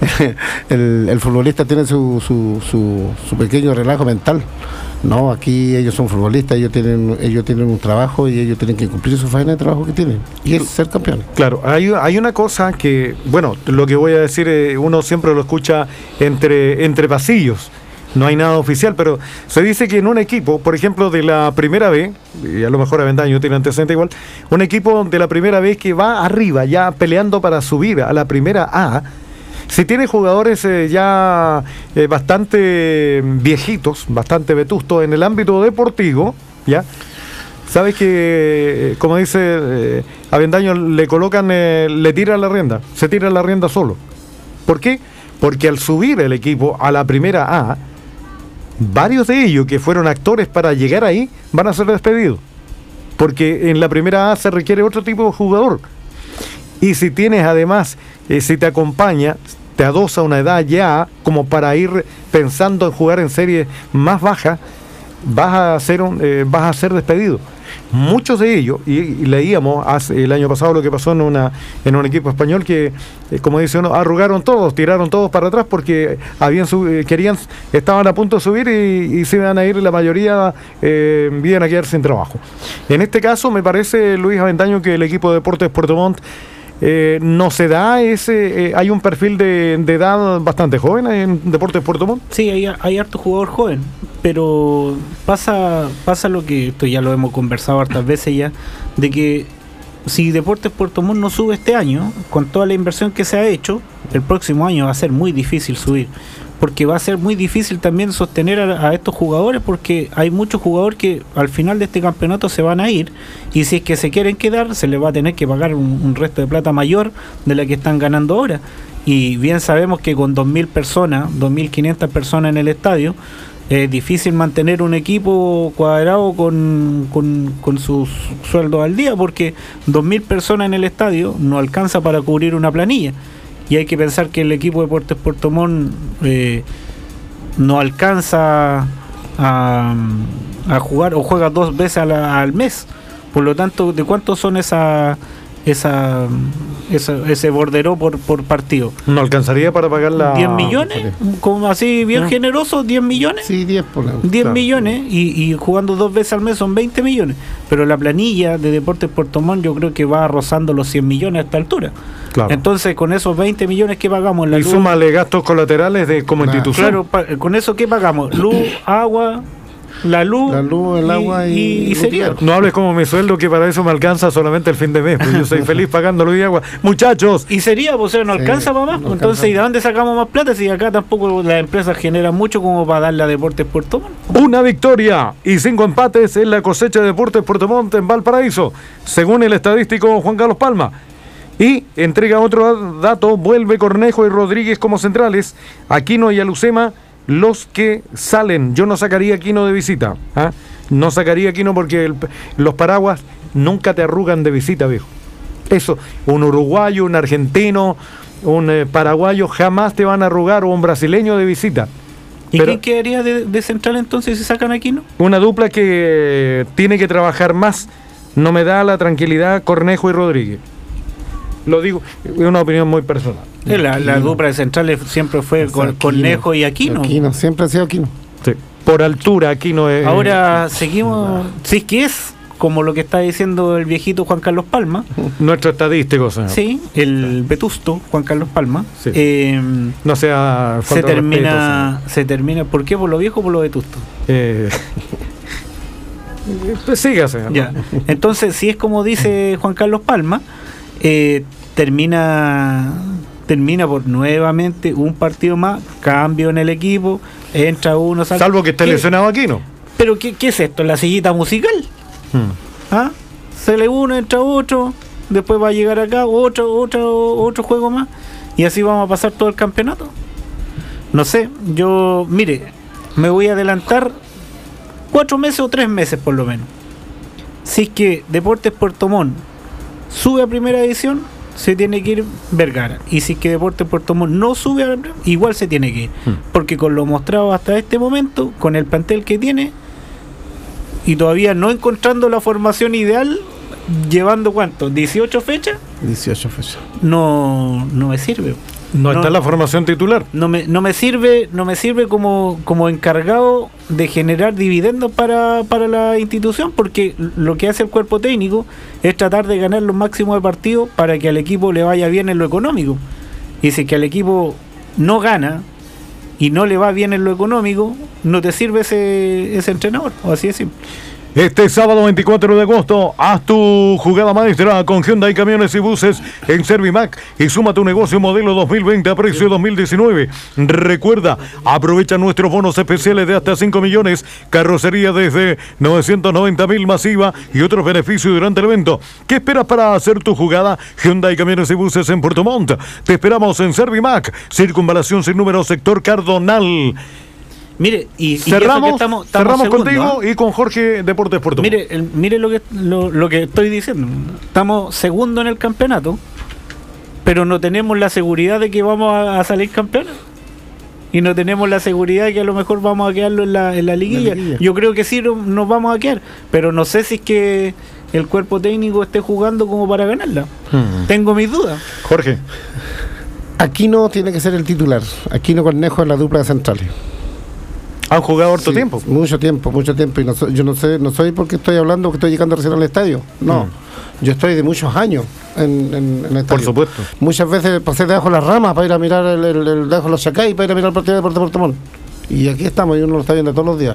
el futbolista tiene su pequeño relajo mental. No, aquí ellos son futbolistas, ellos tienen un trabajo y ellos tienen que cumplir su faena de trabajo que tienen, y es ser campeón. Claro, hay una cosa que, bueno, lo que voy a decir, uno siempre lo escucha entre pasillos, no hay nada oficial, pero se dice que en un equipo, por ejemplo, de la primera B, y a lo mejor Avendaño tiene antecedente igual, un equipo de la primera B que va arriba, ya peleando para subir a la primera A, si tiene jugadores ya bastante viejitos, bastante vetustos en el ámbito deportivo, ya sabes que, como dice Avendaño, le colocan, le tiran la rienda, se tira la rienda solo. ¿Por qué? Porque al subir el equipo a la primera A, varios de ellos que fueron actores para llegar ahí van a ser despedidos, porque en la primera A se requiere otro tipo de jugador. Y si tienes además, si te acompaña, te adosa una edad ya como para ir pensando en jugar en series más bajas, vas a ser despedido. Muchos de ellos, y leíamos el año pasado lo que pasó en un equipo español que, como dice uno, arrugaron todos, tiraron todos para atrás porque estaban a punto de subir y se iban a ir, la mayoría iban a quedar sin trabajo. En este caso me parece, Luis Avendaño, que el equipo de Deportes Puerto Montt no se da hay un perfil de edad bastante joven en Deportes Puerto Montt. Sí, hay harto jugador joven, pero pasa lo que esto ya lo hemos conversado hartas veces ya, de que si Deportes Puerto Montt no sube este año, con toda la inversión que se ha hecho, el próximo año va a ser muy difícil subir, porque va a ser muy difícil también sostener a estos jugadores, porque hay muchos jugadores que al final de este campeonato se van a ir, y si es que se quieren quedar, se les va a tener que pagar un resto de plata mayor de la que están ganando ahora, y bien sabemos que con 2.000 personas, 2.500 personas en el estadio, es difícil mantener un equipo cuadrado con sus sueldos al día, porque 2.000 personas en el estadio no alcanza para cubrir una planilla. Y hay que pensar que el equipo de Deportes Puerto Montt no alcanza a jugar, o juega 2 veces al mes. Por lo tanto, ¿de cuántos son ese borderó por partido? ¿No alcanzaría para pagar la... 10 millones? Como así bien generoso, 10 millones. Sí, 10 por ejemplo. 10 millones y jugando 2 veces al mes son 20 millones. Pero la planilla de Deportes Puerto Montt yo creo que va rozando los 100 millones a esta altura. Claro. Entonces, con esos 20 millones que pagamos en la luz... Y súmale gastos colaterales como institución. Claro, con eso ¿qué pagamos? Luz, agua... La luz, el agua y cereal. No hables como mi sueldo, que para eso me alcanza solamente el fin de mes, pues yo soy feliz pagando luz y agua. Muchachos. Y sería, pues no alcanza para más. No entonces, ¿y de dónde sacamos más plata si acá tampoco las empresas generan mucho como para darle a Deportes Puerto Montt? Una victoria y 5 empates en la cosecha de Deportes Puerto Montt en Valparaíso, según el estadístico Juan Carlos Palma. Y entrega otro dato, vuelve Cornejo y Rodríguez como centrales, Aquino y Alucema los que salen. Yo no sacaría a Aquino de visita. ¿Ah? No sacaría a Aquino porque los paraguas nunca te arrugan de visita, viejo. Eso, un uruguayo, un argentino, un paraguayo jamás te van a arrugar, o un brasileño de visita. ¿Y quién quedaría de central entonces si sacan a Aquino? Una dupla que tiene que trabajar más. No me da la tranquilidad Cornejo y Rodríguez. Lo digo, es una opinión muy personal. La dupla de centrales siempre fue Cornejo y Aquino. Aquino, siempre ha sido Aquino. Sí. Por altura, Aquino es... Ahora seguimos, si es que es como lo que está diciendo el viejito Juan Carlos Palma. Nuestro estadístico, señor. Sí, el vetusto Juan Carlos Palma. Sí. No sea... Se termina, ¿por qué? ¿Por lo viejo o por lo vetusto? Pues sígase. Ya. Entonces, si es como dice Juan Carlos Palma, termina por nuevamente un partido más, cambio en el equipo, entra uno, sale. Salvo que esté lesionado Aquino. ¿Pero qué es esto? ¿La sillita musical? ¿Ah? Sale uno, entra otro, después va a llegar acá otro juego más, y así vamos a pasar todo el campeonato. No sé, yo, mire, me voy a adelantar 4 meses o 3 meses por lo menos. Si es que Deportes Puerto Montt sube a primera división, se tiene que ir Vergara. Y si es que Deportes Puerto Montt no sube a igual se tiene que ir. Porque con lo mostrado hasta este momento, con el plantel que tiene, y todavía no encontrando la formación ideal, llevando ¿cuánto? ¿18 fechas? 18 fechas. No me sirve. No está en la formación titular. No me sirve como encargado de generar dividendos para la institución, porque lo que hace el cuerpo técnico es tratar de ganar los máximos de partidos para que al equipo le vaya bien en lo económico. Y si que al equipo no gana y no le va bien en lo económico, no te sirve ese entrenador, o así de simple. Este sábado 24 de agosto, haz tu jugada maestra con Hyundai Camiones y Buses en Servimac y suma tu negocio modelo 2020 a precio 2019. Recuerda, aprovecha nuestros bonos especiales de hasta 5 millones, carrocería desde 990.000 masiva y otros beneficios durante el evento. ¿Qué esperas para hacer tu jugada? Hyundai Camiones y Buses en Puerto Montt. Te esperamos en Servimac, Circunvalación sin número, sector Cardonal. Mire, y cerramos estamos segundo, contigo, ¿eh? Y con Jorge Deportes Puerto Montt. Mire lo que estoy diciendo. Estamos segundo en el campeonato, pero no tenemos la seguridad de que vamos a salir campeones. Y no tenemos la seguridad de que a lo mejor vamos a quedarlo en la liguilla. Yo creo que sí nos vamos a quedar, pero no sé si es que el cuerpo técnico esté jugando como para ganarla. Tengo mis dudas. Jorge. Aquino tiene que ser el titular. Aquino Cornejo en la dupla de centrales. ¿Han jugado harto tiempo? Mucho tiempo. Y yo no soy porque estoy hablando que estoy llegando recién al estadio. No, yo estoy de muchos años en el estadio. Por supuesto. Muchas veces pasé debajo de las ramas para ir a mirar debajo de los Chacay, para ir a mirar el partido de Deportes Puerto Montt. Y aquí estamos, y uno lo está viendo todos los días.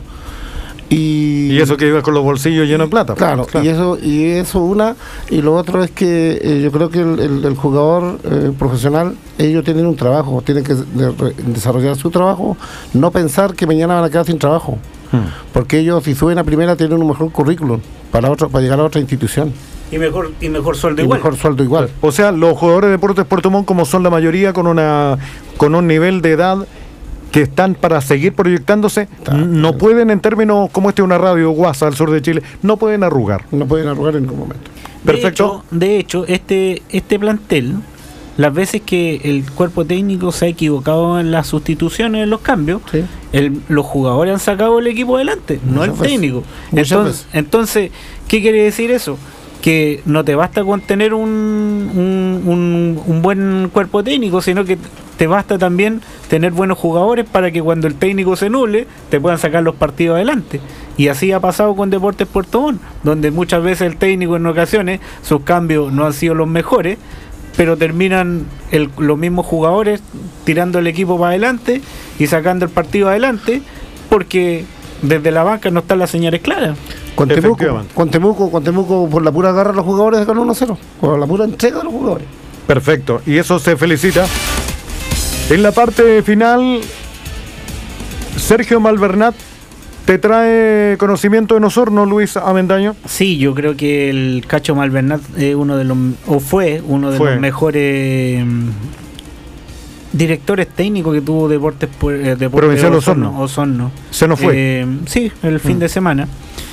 Y eso que iba con los bolsillos llenos de plata. Claro. Y eso una, y lo otro es que yo creo que el jugador profesional, ellos tienen un trabajo, tienen que desarrollar su trabajo, no pensar que mañana van a quedar sin trabajo, porque ellos si suben a primera tienen un mejor currículum para llegar a otra institución. Y mejor sueldo igual. Mejor sueldo igual. O sea, los jugadores de Deportes Puerto Montt, como son la mayoría, con un nivel de edad que están para seguir proyectándose, no pueden, en términos como una radio guasa al sur de Chile, no pueden arrugar. No pueden arrugar en ningún momento. Perfecto. De hecho, este plantel, las veces que el cuerpo técnico se ha equivocado en las sustituciones, en los cambios, los jugadores han sacado el equipo adelante, no el técnico. Entonces, ¿qué quiere decir eso? Que no te basta con tener un buen cuerpo técnico, sino que te basta también tener buenos jugadores para que cuando el técnico se nuble te puedan sacar los partidos adelante. Y así ha pasado con Deportes Puerto Montt, donde muchas veces el técnico en ocasiones sus cambios no han sido los mejores, pero terminan los mismos jugadores tirando el equipo para adelante y sacando el partido adelante, porque desde la banca no están las señales claras. Con Temuco, por la pura garra de los jugadores ganó 1-0, por la pura entrega de los jugadores. Perfecto, y eso se felicita. En la parte final, Sergio Malvernat te trae conocimiento en Osorno, Luis Amendaño. Sí, yo creo que el Cacho Malvernat es fue uno de los mejores directores técnicos que tuvo Deportes Provincial Osorno. Se nos fue. Sí, el fin de semana.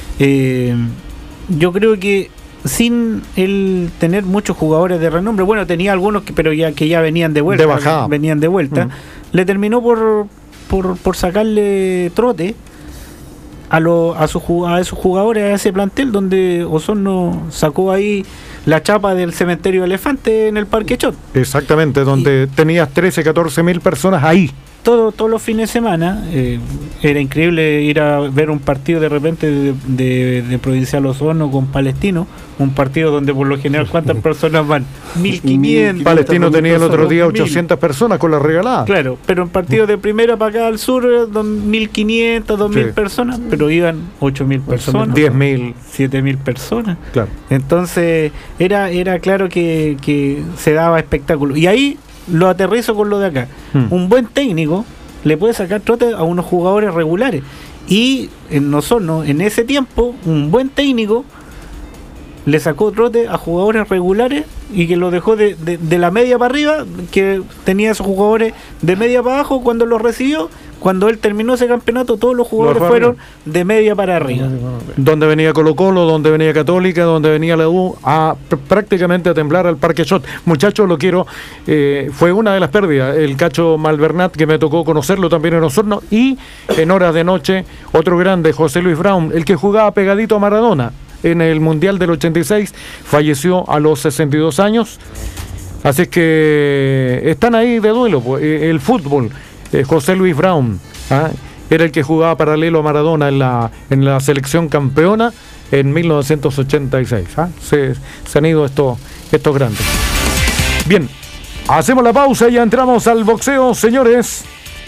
Yo creo que sin él tener muchos jugadores de renombre, bueno, tenía algunos que ya venían de vuelta, le terminó por sacarle trote a esos jugadores, a ese plantel, donde Osorno sacó ahí la chapa del cementerio de Elefante en el Parque Chot. Exactamente, donde tenías 13, 14 mil personas ahí. Todos los fines de semana. Era increíble ir a ver un partido de repente de Provincial Osorno con Palestino, un partido donde por lo general ¿cuántas personas van? 1.500. Palestino tenía el otro día 800 personas con la regalada. Claro, pero en partidos de primera para acá al sur 1.500, 2.000 personas, pero iban 8.000 personas, 10.000, 7.000 personas. Claro. Entonces era claro que se daba espectáculo. Y ahí lo aterrizo con lo de acá. Un buen técnico le puede sacar trote a unos jugadores regulares. Y en Osorno, en ese tiempo, un buen técnico le sacó trote a jugadores regulares y que lo dejó de la media para arriba, que tenía esos jugadores de media para abajo cuando los recibió. Cuando él terminó ese campeonato, todos los jugadores fueron de media para arriba. Donde venía Colo-Colo, donde venía Católica, donde venía la U, prácticamente a temblar al Parque Chot. Muchachos, lo quiero, fue una de las pérdidas. El Cacho Malvernat, que me tocó conocerlo también en Osorno, y en horas de noche, otro grande, José Luis Brown, el que jugaba pegadito a Maradona en el Mundial del 86, falleció a los 62 años. Así que están ahí de duelo, pues, el fútbol. José Luis Brown era el que jugaba paralelo a Maradona en la selección campeona en 1986. Se han ido estos grandes. Bien, hacemos la pausa y ya entramos al boxeo, señores.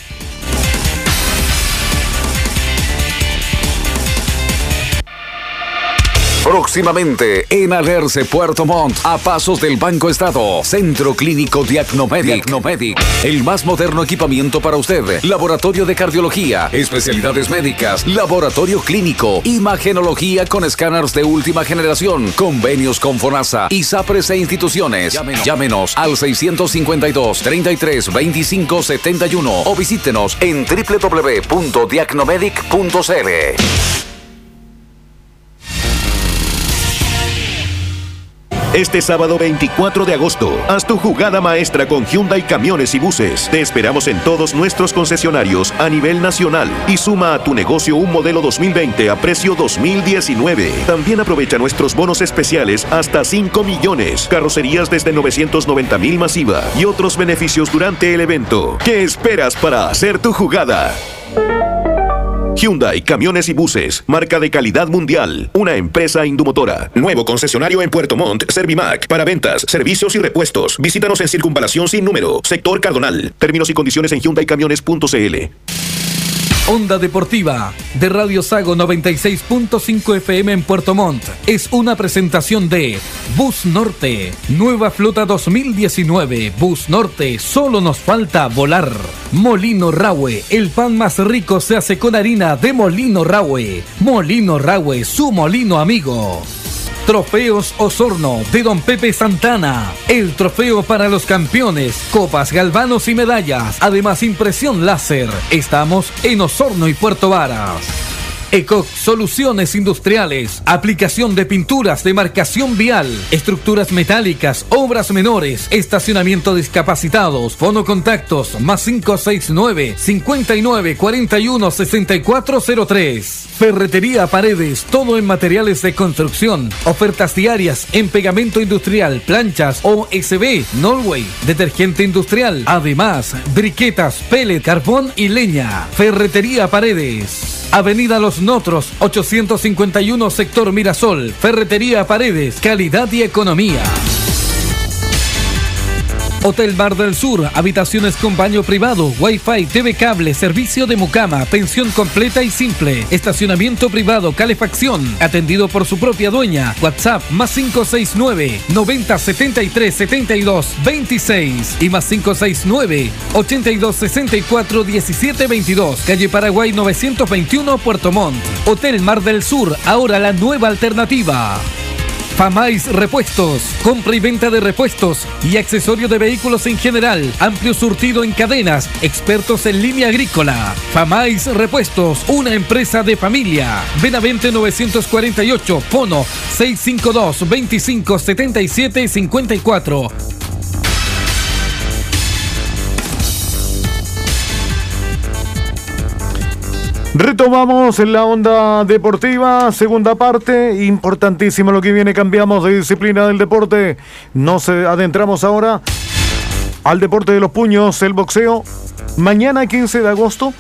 Próximamente en Alerce, Puerto Montt, a pasos del Banco Estado, Centro Clínico Diagnomedic, el más moderno equipamiento para usted, laboratorio de cardiología, especialidades médicas, laboratorio clínico, imagenología con escáneres de última generación, convenios con FONASA, ISAPRES e instituciones. Llámenos al 652-33-25-71 o visítenos en www.diagnomedic.cl. Este sábado 24 de agosto, haz tu jugada maestra con Hyundai Camiones y Buses. Te esperamos en todos nuestros concesionarios a nivel nacional y suma a tu negocio un modelo 2020 a precio 2019. También aprovecha nuestros bonos especiales hasta 5 millones, carrocerías desde 990,000 masiva y otros beneficios durante el evento. ¿Qué esperas para hacer tu jugada? Hyundai Camiones y Buses, marca de calidad mundial, una empresa Indumotora. Nuevo concesionario en Puerto Montt, Servimac, para ventas, servicios y repuestos. Visítanos en Circunvalación Sin Número, Sector Cardonal. Términos y condiciones en hyundaicamiones.cl. Onda Deportiva de Radio Sago 96.5 FM en Puerto Montt es una presentación de Bus Norte, nueva flota 2019. Bus Norte, solo nos falta volar. Molino Rahue, el pan más rico se hace con harina de Molino Rahue. Molino Rahue, su molino amigo. Trofeos Osorno de Don Pepe Santana. El trofeo para los campeones, copas, galvanos y medallas. Además, impresión láser. Estamos en Osorno y Puerto Varas. ECOC Soluciones Industriales, aplicación de pinturas de marcación vial, estructuras metálicas, obras menores, estacionamiento discapacitados, fonocontactos, más 569-5941-6403. Ferretería Paredes, todo en materiales de construcción, ofertas diarias en pegamento industrial, planchas OSB, Norway, detergente industrial, además, briquetas, pellet, carbón y leña. Ferretería Paredes. Avenida Los Notros, 851, sector Mirasol. Ferretería Paredes, calidad y economía. Hotel Mar del Sur, habitaciones con baño privado, Wi-Fi, TV cable, servicio de mucama, pensión completa y simple, estacionamiento privado, calefacción, atendido por su propia dueña. WhatsApp más 569-9073-7226 y más 569-8264-1722, calle Paraguay 921, Puerto Montt. Hotel Mar del Sur, ahora la nueva alternativa. Famais Repuestos, compra y venta de repuestos y accesorios de vehículos en general. Amplio surtido en cadenas, expertos en línea agrícola. Famais Repuestos, una empresa de familia. Benavente 948, fono 652 25 77 54. Retomamos en la onda deportiva, segunda parte, importantísimo lo que viene, cambiamos de disciplina del deporte, nos adentramos ahora al deporte de los puños, el boxeo. Mañana 15 de agosto,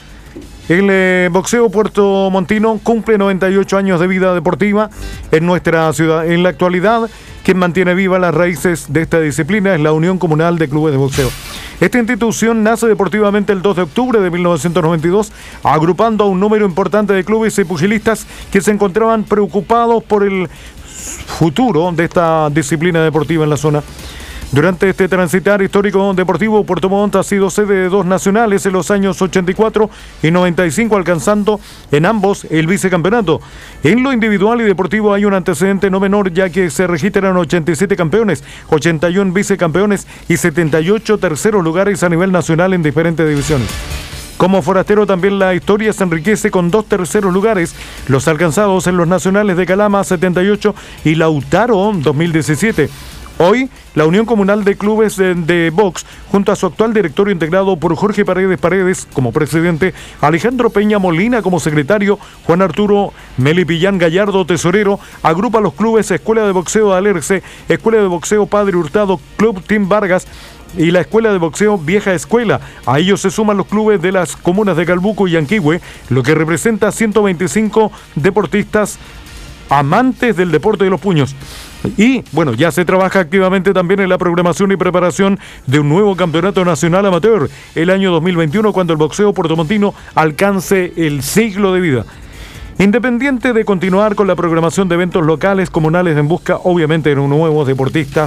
el boxeo puertomontino cumple 98 años de vida deportiva en nuestra ciudad. En la actualidad, quien mantiene viva las raíces de esta disciplina es la Unión Comunal de Clubes de Boxeo. Esta institución nace deportivamente el 2 de octubre de 1992, agrupando a un número importante de clubes y pugilistas que se encontraban preocupados por el futuro de esta disciplina deportiva en la zona. Durante este transitar histórico deportivo, Puerto Montt ha sido sede de 2 nacionales en los años 84 y 95, alcanzando en ambos el vicecampeonato. En lo individual y deportivo hay un antecedente no menor, ya que se registran 87 campeones, 81 vicecampeones y 78 terceros lugares a nivel nacional en diferentes divisiones. Como forastero también la historia se enriquece con 2 terceros lugares, los alcanzados en los nacionales de Calama 78 y Lautaro 2017. Hoy, la Unión Comunal de Clubes de Box, junto a su actual directorio integrado por Jorge Paredes como presidente, Alejandro Peña Molina como secretario, Juan Arturo Melipillán Gallardo tesorero, agrupa los clubes Escuela de Boxeo de Alerce, Escuela de Boxeo Padre Hurtado, Club Team Vargas y la Escuela de Boxeo Vieja Escuela. A ellos se suman los clubes de las comunas de Calbuco y Yanquihue, lo que representa 125 deportistas amantes del deporte de los puños. Y, bueno, ya se trabaja activamente también en la programación y preparación de un nuevo campeonato nacional amateur el año 2021, cuando el boxeo puertomontino alcance el siglo de vida. Independiente de continuar con la programación de eventos locales, comunales, en busca, obviamente, de nuevos deportistas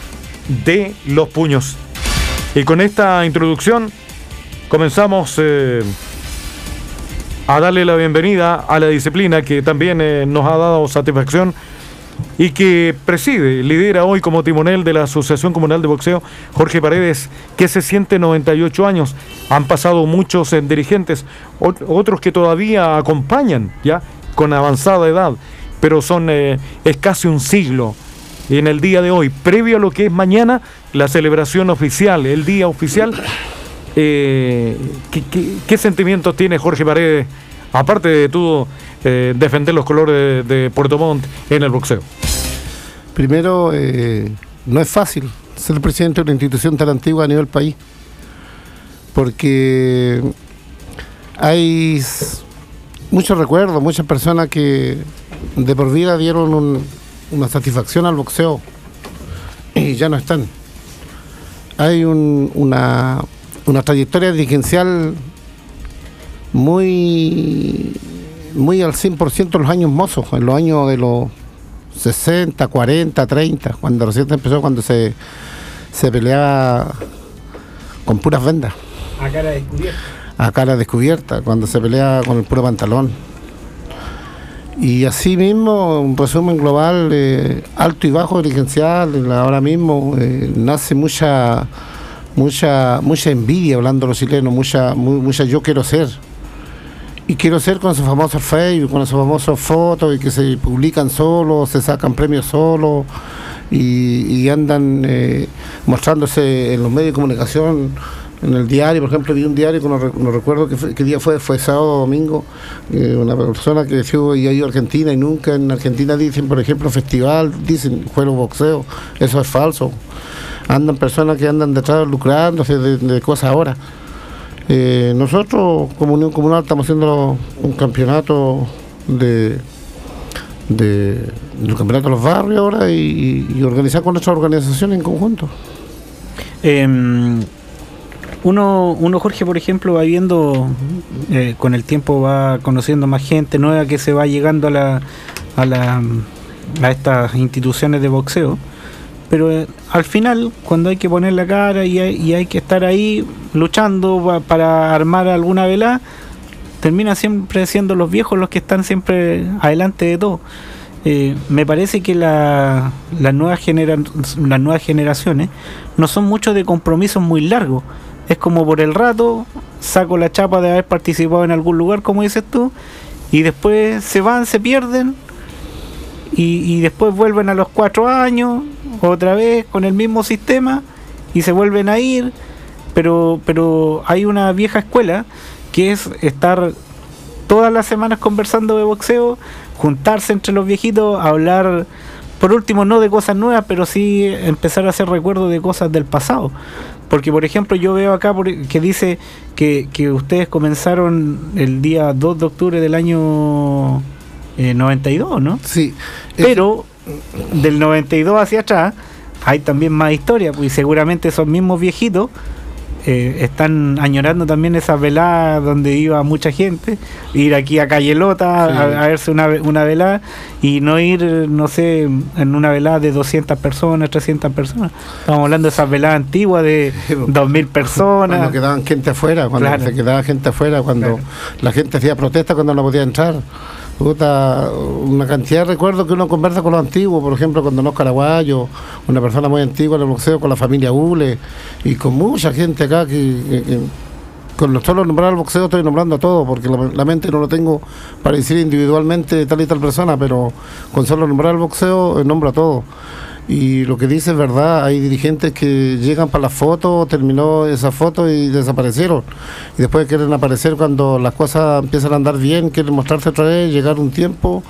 de los puños. Y con esta introducción comenzamos a darle la bienvenida a la disciplina que también nos ha dado satisfacción y que preside, lidera hoy como timonel de la Asociación Comunal de Boxeo, Jorge Paredes, que se siente 98 años. Han pasado muchos dirigentes, otros que todavía acompañan, ya con avanzada edad, pero es casi un siglo. Y en el día de hoy, previo a lo que es mañana, la celebración oficial, el día oficial, ¿qué sentimientos tiene Jorge Paredes, aparte de todo defender los colores de Puerto Montt en el boxeo? Primero, no es fácil ser presidente de una institución tan antigua a nivel país, porque hay muchos recuerdos, muchas personas que de por vida dieron una satisfacción al boxeo y ya no están. Hay una trayectoria dirigencial muy al 100% en los años mozos, en los años de los 60, 40, 30, cuando recién empezó, cuando se peleaba con puras vendas. A cara descubierta. A cara descubierta, cuando se peleaba con el puro pantalón. Y así mismo, un resumen global, alto y bajo dirigencial, ahora mismo nace mucha envidia, hablando los chilenos, mucha yo quiero ser. Y quiero ser con esos famosos Facebook, con esos famosos fotos y que se publican solos, se sacan premios solos y andan mostrándose en los medios de comunicación, en el diario. Por ejemplo, vi un diario que no recuerdo qué día fue sábado o domingo, una persona que decía y ha ido a Argentina y nunca en Argentina dicen, por ejemplo, festival, dicen juego boxeo. Eso es falso. Andan personas que andan detrás lucrándose de cosas ahora. Nosotros como Unión Comunal estamos haciendo un campeonato del campeonato de los barrios ahora y organizar con nuestras organizaciones en conjunto. Uno, Jorge, por ejemplo, va viendo, con el tiempo va conociendo más gente nueva que se va llegando a estas instituciones de boxeo. Pero al final, cuando hay que poner la cara y hay que estar ahí luchando para armar alguna velada, termina siempre siendo los viejos los que están siempre adelante de todo. me parece que las nuevas generaciones no son mucho de compromisos muy largos. Es como por el rato, saco la chapa de haber participado en algún lugar, como dices tú, y después se van, se pierden, y después vuelven a los 4 años, otra vez con el mismo sistema, y se vuelven a ir, pero hay una vieja escuela que es estar todas las semanas conversando de boxeo, juntarse entre los viejitos, hablar, por último, no de cosas nuevas, pero sí empezar a hacer recuerdos de cosas del pasado. Porque, por ejemplo, yo veo acá que dice que ustedes comenzaron el día 2 de octubre del año 92, ¿no? Sí. Pero del 92 hacia atrás hay también más historia, pues, y seguramente esos mismos viejitos están añorando también esas veladas donde iba mucha gente, ir aquí a Calle Lota a verse una velada, y no ir, no sé, en una velada de 200 personas, 300 personas. Estamos hablando de esas veladas antiguas de 2000 personas. Cuando quedaban gente afuera, se quedaba gente afuera, cuando la gente hacía protesta cuando no podía entrar. Una cantidad de recuerdos que uno conversa con los antiguos, por ejemplo, con Don Oscar Aguayo, una persona muy antigua en el boxeo, con la familia Ule, y con mucha gente acá que con solo nombrar al boxeo estoy nombrando a todos, porque la mente no lo tengo para decir individualmente tal y tal persona, pero con solo nombrar al boxeo nombro a todos. Y lo que dice es verdad, hay dirigentes que llegan para la foto, terminó esa foto y desaparecieron. Y después quieren aparecer cuando las cosas empiezan a andar bien, quieren mostrarse otra vez, llegar un tiempo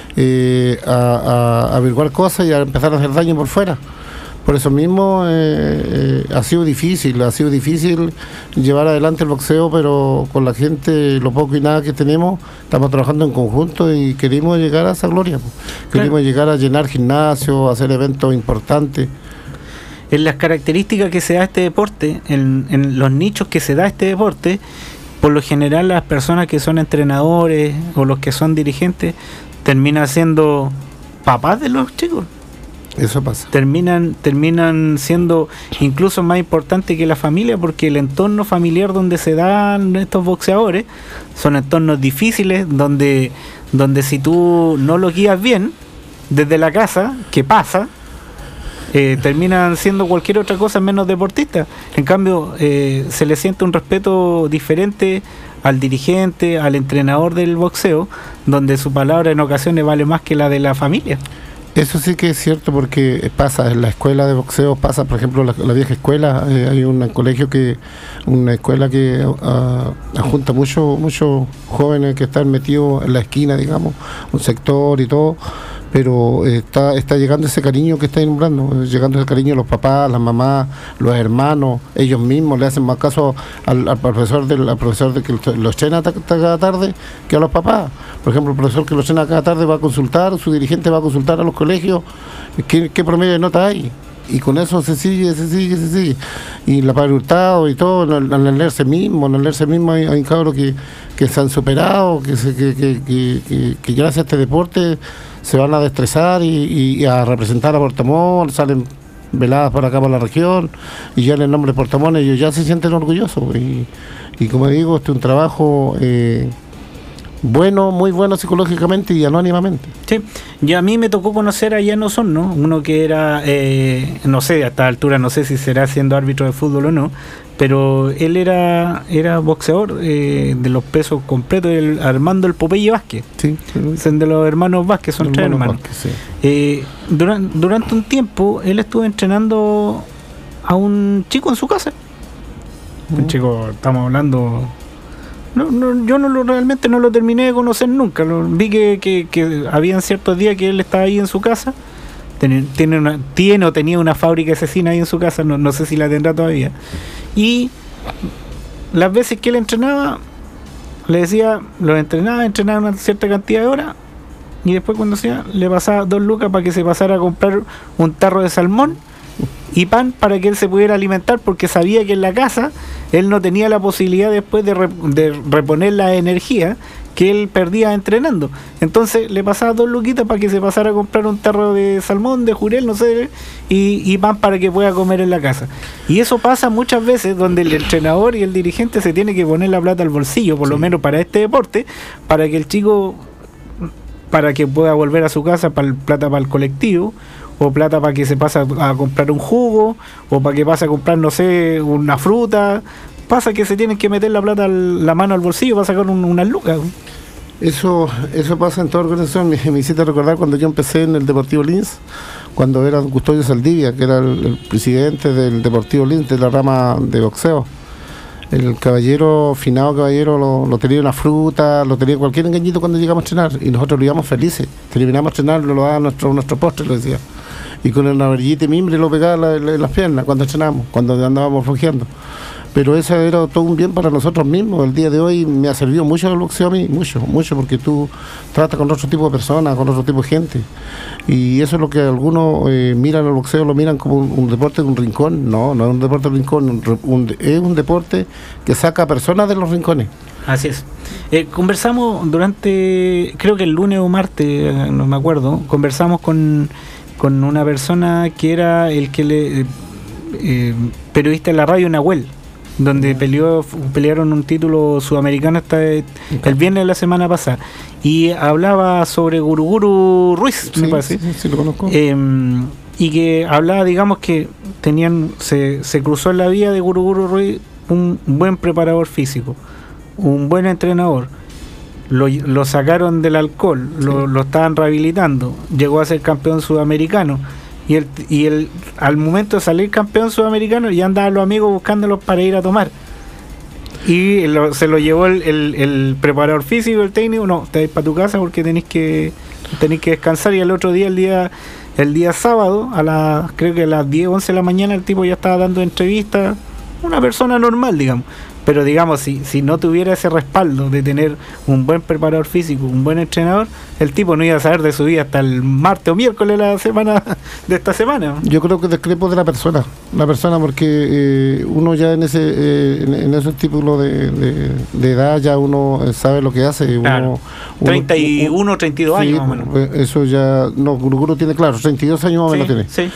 a averiguar cosas y a empezar a hacer daño por fuera. Por eso mismo ha sido difícil llevar adelante el boxeo, pero con la gente, lo poco y nada que tenemos, estamos trabajando en conjunto y queremos llegar a esa gloria. Queremos llegar a llenar gimnasios, a hacer eventos importantes. En las características que se da este deporte, en los nichos que se da este deporte, por lo general las personas que son entrenadores o los que son dirigentes terminan siendo papás de los chicos. Eso pasa. Terminan siendo incluso más importante que la familia, porque el entorno familiar donde se dan estos boxeadores son entornos difíciles, donde si tú no los guías bien desde la casa, ¿qué pasa? Terminan siendo cualquier otra cosa menos deportistas. En cambio, se le siente un respeto diferente al dirigente, al entrenador del boxeo, donde su palabra en ocasiones vale más que la de la familia. Eso sí que es cierto, porque pasa en la escuela de boxeo, pasa, por ejemplo, la vieja escuela, hay una escuela que junta muchos jóvenes que están metidos en la esquina, digamos, un sector y todo, pero está llegando ese cariño que está nombrando, llegando ese cariño a los papás, las mamás, los hermanos, ellos mismos le hacen más caso al profesor de que los entrena cada tarde que a los papás. Por ejemplo, el profesor que los entrena cada tarde va a consultar, su dirigente va a consultar a los colegios qué promedio de nota hay. Y con eso se sigue. Y la Padre Hurtado y todo, en el leerse mismo hay cabros que se han superado, que gracias a este deporte se van a destresar y a representar a Puerto Montt, salen veladas por acá por la región, y ya en el nombre de Puerto Montt ellos ya se sienten orgullosos. Y como digo, este es un trabajo bueno, muy bueno psicológicamente y anónimamente. Sí, y a mí me tocó conocer a Jan Osorno, uno que era, no sé, a esta altura no sé si será siendo árbitro de fútbol o no, pero él era boxeador de los pesos completos, Armando el Popeye Vázquez. Sí, son de los hermanos Vázquez, son 3 hermanos. Vázquez, sí. Durante un tiempo él estuvo entrenando a un chico en su casa. Un chico, estamos hablando... yo realmente no lo terminé de conocer nunca. Vi que habían ciertos días que él estaba ahí en su casa. Tenía una fábrica asesina ahí en su casa, no sé si la tendrá todavía. Y las veces que él entrenaba, le decía, entrenaba una cierta cantidad de horas, y después cuando le pasaba 2 lucas para que se pasara a comprar un tarro de salmón y pan para que él se pudiera alimentar, porque sabía que en la casa él no tenía la posibilidad después de reponer la energía que él perdía entrenando. Entonces le pasaba 2 luquitas para que se pasara a comprar un tarro de salmón, de jurel, no sé, y pan para que pueda comer en la casa. Y eso pasa muchas veces, donde el entrenador y el dirigente se tiene que poner la plata al bolsillo, por lo menos para este deporte, para que el chico para que pueda volver a su casa, plata para el colectivo, o plata para que se pase a comprar un jugo, o para que pase a comprar, no sé, una fruta. Pasa que se tienen que meter la plata, la mano al bolsillo para sacar unas lucas. Eso pasa en toda organización. Me hiciste recordar cuando yo empecé en el Deportivo Lins, cuando era Custodio Saldivia, que era el presidente del Deportivo Lins, de la rama de boxeo. El finado caballero, lo tenía una fruta, lo tenía cualquier engañito cuando llegamos a entrenar, y nosotros lo íbamos felices. Terminamos de entrenar, lo daba nuestro postre, lo decía. Y con una varillita y mimbre lo pegaba en las piernas cuando entrenamos, cuando andábamos flojeando. Pero eso era todo un bien para nosotros mismos. El día de hoy me ha servido mucho el boxeo a mí, mucho, porque tú tratas con otro tipo de personas, con otro tipo de gente. Y eso es lo que algunos miran el boxeo, lo miran como un deporte de un rincón. No es un deporte de rincón, es un deporte que saca a personas de los rincones. Así es. Conversamos durante, creo que el lunes o martes, no me acuerdo, conversamos con una persona que era el que periodista de la radio, Nahuel, donde pelearon un título sudamericano el viernes de la semana pasada, y hablaba sobre Guruguru Ruiz, me parece. Sí, lo conozco. Y que hablaba, digamos, que se cruzó en la vía de Guruguru Ruiz un buen preparador físico, un buen entrenador. Lo sacaron del alcohol, lo estaban rehabilitando, llegó a ser campeón sudamericano. Y al momento de salir campeón sudamericano ya andaban los amigos buscándolos para ir a tomar. Y se lo llevó el preparador físico, el técnico. No, te vais para tu casa porque tenéis que descansar. Y el otro día, el día sábado, creo que a las 10, 11 de la mañana, el tipo ya estaba dando entrevistas. Una persona normal, digamos. Pero digamos, si no tuviera ese respaldo de tener un buen preparador físico, un buen entrenador, el tipo no iba a saber de su vida hasta el martes o miércoles de esta semana. Yo creo que discrepo de la persona porque uno ya en ese título de edad ya uno sabe lo que hace. Claro. 31, 32 años más o menos. Eso ya, Guruguru tiene, claro, 32 años más o menos tiene. Sí.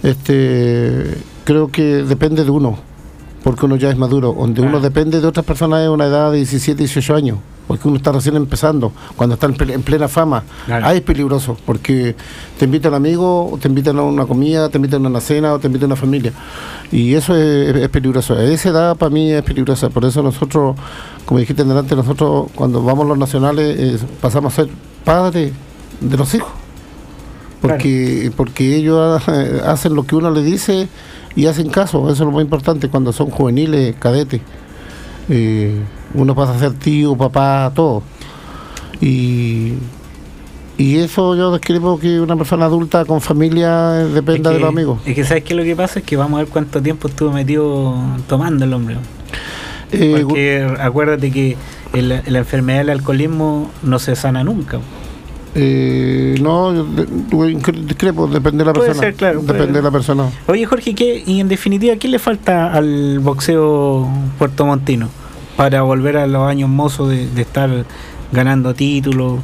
Creo que depende de uno, porque uno ya es maduro. Donde uno depende de otras personas es una edad de 17, 18 años, porque uno está recién empezando, cuando está en plena fama. Claro. Ahí es peligroso, porque te invitan amigos, te invitan a una comida, te invitan a una cena o te invitan a una familia, y eso es peligroso. A esa edad para mí es peligrosa. Por eso nosotros, como dijiste delante, nosotros cuando vamos a los nacionales pasamos a ser padres de los hijos, porque ellos hacen lo que uno le dice y hacen caso. Eso es lo más importante cuando son juveniles, cadetes. Uno pasa a ser tío, papá, todo. Y eso yo describo que una persona adulta con familia dependa de los amigos. Es que ¿sabes qué? Lo que pasa es que vamos a ver cuánto tiempo estuvo metido tomando el hombre. Porque acuérdate que la enfermedad del alcoholismo no se sana nunca. No, discrepo, depende de la persona. Puede ser, claro. Depende de la persona. Oye, Jorge, y en definitiva, ¿qué le falta al boxeo puertomontino para volver a los años mozos de estar ganando títulos,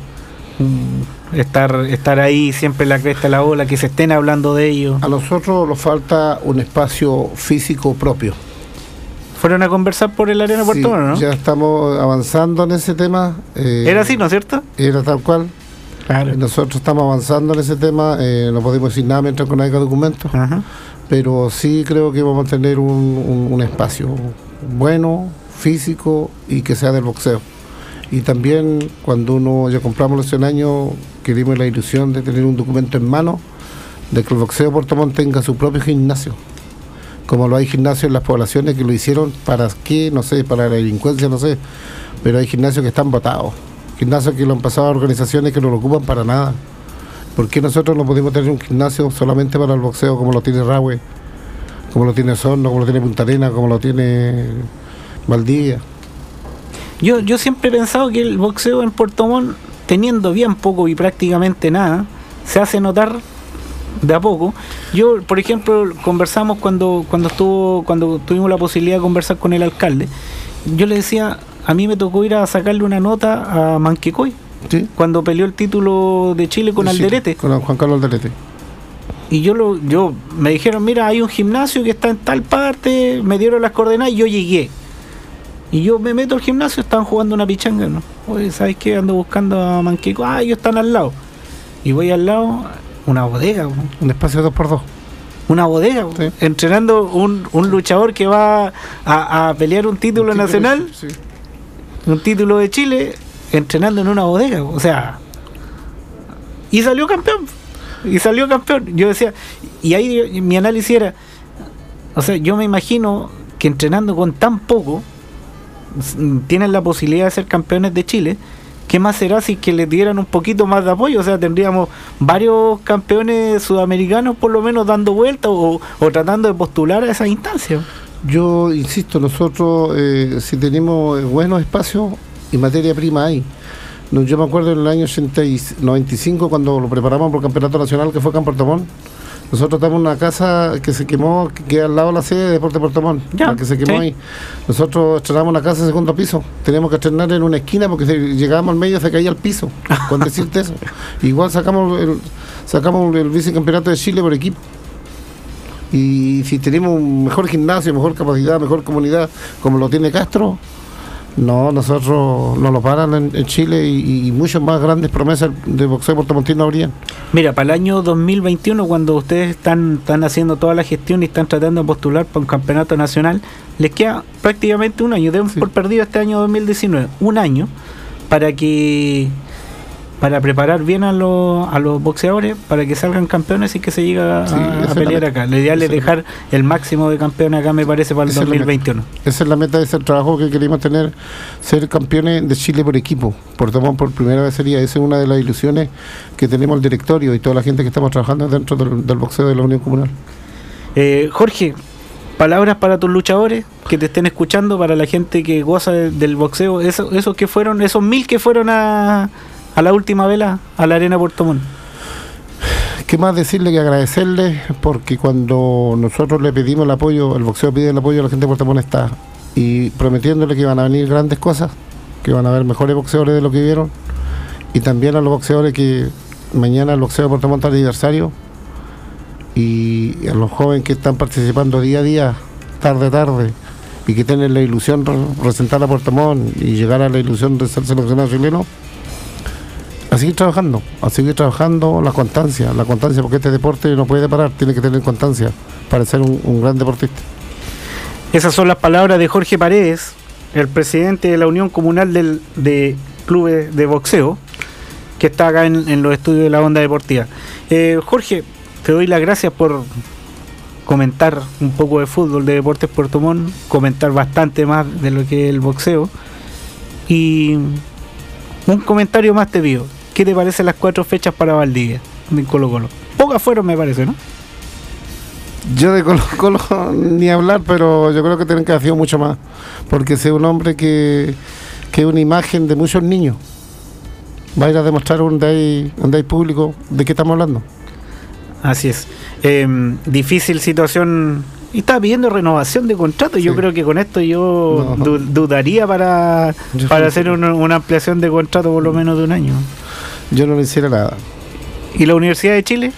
estar ahí siempre en la cresta de la ola, que se estén hablando de ellos? A nosotros nos falta un espacio físico propio. Fueron a conversar por el Arena Puerto Montt, ¿no? Ya estamos avanzando en ese tema. Era así, ¿no es cierto? Era tal cual. Claro. Nosotros estamos avanzando en ese tema, no podemos decir nada mientras no haya documentos, pero sí creo que vamos a tener un espacio bueno, físico, y que sea del boxeo. Y también cuando uno ya compramos los 100 años, queremos la ilusión de tener un documento en mano de que el boxeo Puerto Montt tenga su propio gimnasio, como lo hay gimnasios en las poblaciones que lo hicieron para qué, no sé, para la delincuencia, no sé, pero hay gimnasios que están botados. Gimnasios que lo han pasado a organizaciones que no lo ocupan para nada. ¿Por qué nosotros no podemos tener un gimnasio solamente para el boxeo, como lo tiene Rahue, como lo tiene Osorno, como lo tiene Punta Arenas, como lo tiene Valdivia? Yo siempre he pensado que el boxeo en Puerto Montt, teniendo bien poco y prácticamente nada, se hace notar de a poco. Yo, por ejemplo, conversamos cuando tuvimos la posibilidad de conversar con el alcalde. Yo le decía, a mí me tocó ir a sacarle una nota a Manquecoy, ¿sí?, cuando peleó el título de Chile con Alderete. Con Juan Carlos Alderete. Y yo me dijeron, mira, hay un gimnasio que está en tal parte, me dieron las coordenadas y yo llegué. Y yo me meto al gimnasio, estaban jugando una pichanga, ¿no? Oye, ¿sabes qué? Ando buscando a Manqueco. Ah, ellos están al lado. Y voy al lado, una bodega, un espacio 2x2. Una bodega, sí. Entrenando un luchador que va a pelear un título nacional, sí. Un título de Chile, entrenando en una bodega, o sea, y salió campeón. Yo decía, y ahí mi análisis era, o sea, yo me imagino que entrenando con tan poco tienen la posibilidad de ser campeones de Chile. ¿Qué más será si que les dieran un poquito más de apoyo? O sea, tendríamos varios campeones sudamericanos por lo menos dando vueltas o tratando de postular a esa instancia. Yo insisto, nosotros si tenemos buenos espacios y materia prima hay. Yo me acuerdo en el año 95 cuando lo preparamos por el campeonato nacional que fue acá en Puerto Montt. Nosotros estamos en una casa que se quemó, que queda al lado de la sede de Deporte Puerto Montt, que se quemó, sí. Ahí. Nosotros estrenamos una casa de segundo piso. Teníamos que estrenar en una esquina porque si llegábamos al medio se caía al piso, con decirte eso. Igual sacamos el vicecampeonato de Chile por equipo. Y si tenemos un mejor gimnasio, mejor capacidad, mejor comunidad, como lo tiene Castro, no, nosotros nos lo paran en Chile y muchas más grandes promesas de boxeo puertomontino habrían. Mira, para el año 2021, cuando ustedes están haciendo toda la gestión y están tratando de postular para un campeonato nacional, les queda prácticamente un año. Deben por perdido este año 2019, un año para preparar bien a los boxeadores para que salgan campeones y que se llegue a pelear acá. Lo ideal es dejar el máximo de campeones acá, me parece, para el 2021. Esa es la meta de ese trabajo que queremos tener, ser campeones de Chile por equipo. Puerto Montt por primera vez sería, esa es una de las ilusiones que tenemos el directorio y toda la gente que estamos trabajando dentro del boxeo de la Unión Comunal. Jorge, palabras para tus luchadores que te estén escuchando, para la gente que goza del boxeo, esos que fueron, esos 1000 que fueron a la última vela a la Arena Puerto Montt. ¿Qué más decirle que agradecerle? Porque cuando nosotros le pedimos el apoyo, el boxeo pide el apoyo, la gente de Puerto Montt está, y prometiéndole que van a venir grandes cosas, que van a haber mejores boxeadores de lo que vieron, y también a los boxeadores que mañana el boxeo de Puerto Montt es aniversario, y a los jóvenes que están participando día a día, tarde a tarde, y que tienen la ilusión de representar a Puerto Montt y llegar a la ilusión de ser seleccionado chileno, a seguir trabajando, la constancia, porque este deporte no puede parar, tiene que tener constancia para ser un gran deportista. Esas son las palabras de Jorge Paredes, el presidente de la Unión Comunal de Clubes de Boxeo, que está acá en los estudios de la Onda Deportiva. Jorge, te doy las gracias por comentar un poco de fútbol, de Deportes Puerto Montt, comentar bastante más de lo que es el boxeo. Y un comentario más te pido. ¿Qué te parecen las 4 fechas para Valdivia de Colo Colo? Pocas fueron, me parece, ¿no? Yo de Colo Colo ni hablar, pero yo creo que tienen que haber sido mucho más, porque es un hombre que es una imagen de muchos niños. Va a ir a demostrar donde hay público de qué estamos hablando. Así es. Difícil situación. Y está pidiendo renovación de contrato. Sí. Yo creo que con esto yo dudaría para hacer una ampliación de contrato por lo menos de un año. Yo no le hiciera nada. ¿Y la Universidad de Chile?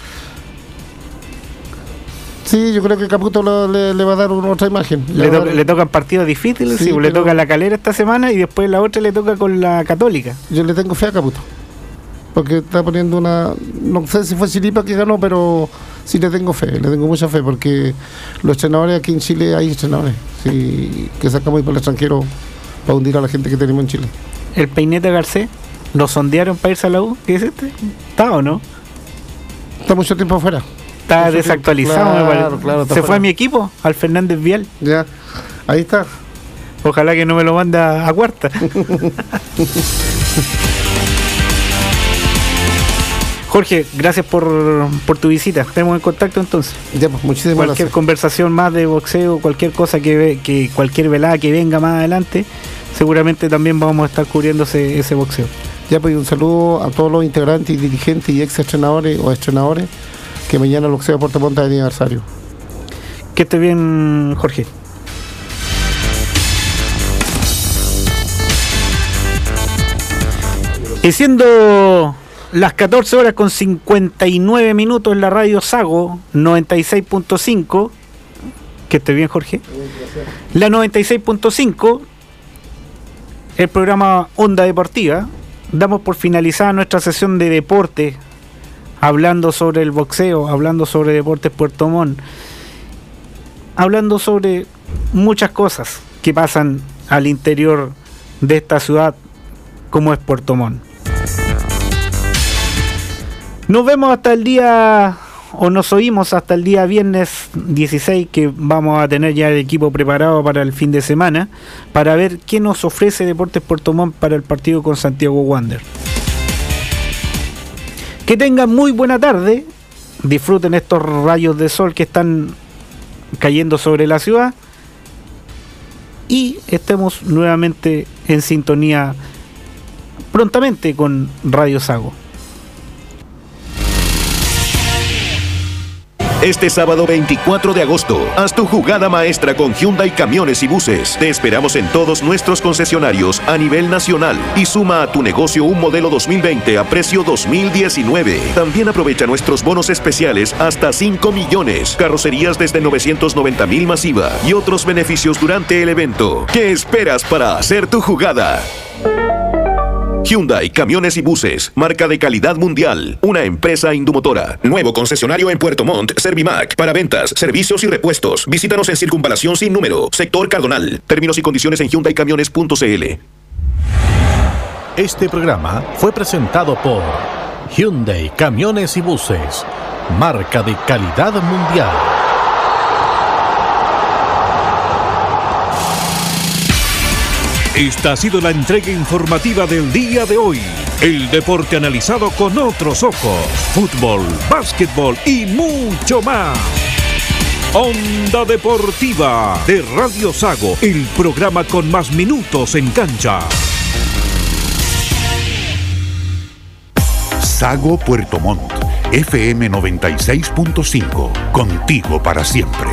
Sí, yo creo que Caputo le va a dar otra imagen. Le tocan partidos difíciles, sí, le toca la Calera esta semana y después la otra le toca con la Católica. Yo le tengo fe a Caputo, porque está poniendo no sé si fue Chiripa que ganó, pero sí le tengo mucha fe, porque los entrenadores aquí en Chile hay entrenadores que sacamos para el extranjero para hundir a la gente que tenemos en Chile. ¿El Peineta Garcés lo sondearon para irse a la U? ¿Qué es este? ¿Está o no? Está mucho tiempo afuera. Está desactualizado, me parece. Claro, se fue a mi equipo, al Fernández Vial. Ya, ahí está. Ojalá que no me lo manda a cuarta. Jorge, gracias por tu visita. Estamos en contacto entonces. Ya, pues, muchísimas gracias. Cualquier conversación más de boxeo, cualquier cosa que cualquier velada que venga más adelante, seguramente también vamos a estar cubriendo ese boxeo. Ya, pues, un saludo a todos los integrantes y dirigentes y ex entrenadores o entrenadores, que mañana el boxeo de Puerto Montt es aniversario. Que esté bien, Jorge. Y siendo las 14 horas con 59 minutos en la radio Sago 96.5, que esté bien, Jorge. La 96.5 el programa Onda Deportiva. Damos por finalizada nuestra sesión de deporte, hablando sobre el boxeo, hablando sobre Deportes Puerto Montt, hablando sobre muchas cosas que pasan al interior de esta ciudad como es Puerto Montt. Nos vemos hasta el día, o nos oímos hasta el día viernes 16, que vamos a tener ya el equipo preparado para el fin de semana, para ver qué nos ofrece Deportes Puerto Montt para el partido con Santiago Wander. Que tengan muy buena tarde, disfruten estos rayos de sol que están cayendo sobre la ciudad y estemos nuevamente en sintonía prontamente con Radio Sago. Este sábado 24 de agosto, haz tu jugada maestra con Hyundai Camiones y Buses. Te esperamos en todos nuestros concesionarios a nivel nacional y suma a tu negocio un modelo 2020 a precio 2019. También aprovecha nuestros bonos especiales hasta 5 millones, carrocerías desde 990,000 masiva y otros beneficios durante el evento. ¿Qué esperas para hacer tu jugada? Hyundai Camiones y Buses, marca de calidad mundial, una empresa Indumotora. Nuevo concesionario en Puerto Montt, Servimac, para ventas, servicios y repuestos. Visítanos en Circunvalación Sin Número, Sector Cardonal. Términos y condiciones en hyundaicamiones.cl. Este programa fue presentado por Hyundai Camiones y Buses, marca de calidad mundial. Esta ha sido la entrega informativa del día de hoy. El deporte analizado con otros ojos. Fútbol, básquetbol y mucho más. Onda Deportiva de Radio Sago, el programa con más minutos en cancha. Sago Puerto Montt, FM 96.5, contigo para siempre.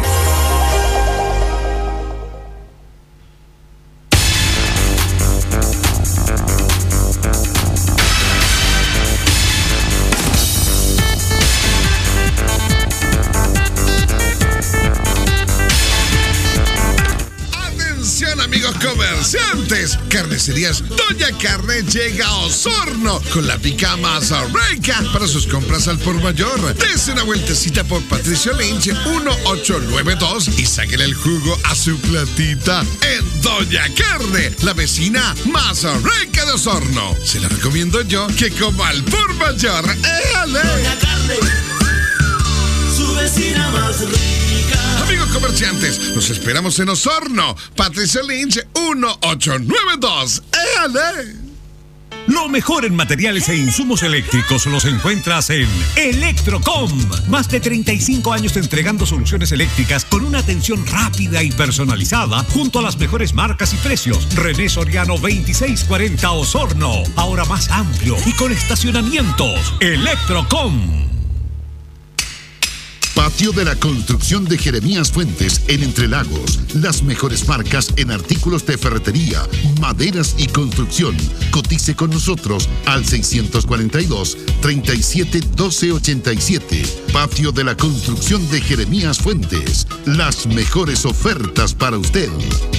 Comerciantes, Carnicerías Doña Carne llega a Osorno con la pica Mazorca para sus compras al por mayor. Dese una vueltecita por Patricio Lynch 1892 y sáquele el jugo a su platita en Doña Carne, la vecina Mazorca de Osorno. Se la recomiendo yo que coma al por mayor. ¡Éale! Doña Carne, su vecina más rica. Amigos comerciantes, los esperamos en Osorno. Patricia Lynch 1892. ¡Éale! Lo mejor en materiales e insumos eléctricos los encuentras en Electrocom. Más de 35 años entregando soluciones eléctricas con una atención rápida y personalizada junto a las mejores marcas y precios. René Soriano 2640 Osorno. Ahora más amplio y con estacionamientos. Electrocom. Patio de la Construcción de Jeremías Fuentes en Entre Lagos. Las mejores marcas en artículos de ferretería, maderas y construcción. Cotice con nosotros al 644-371287. Patio de la Construcción de Jeremías Fuentes. Las mejores ofertas para usted.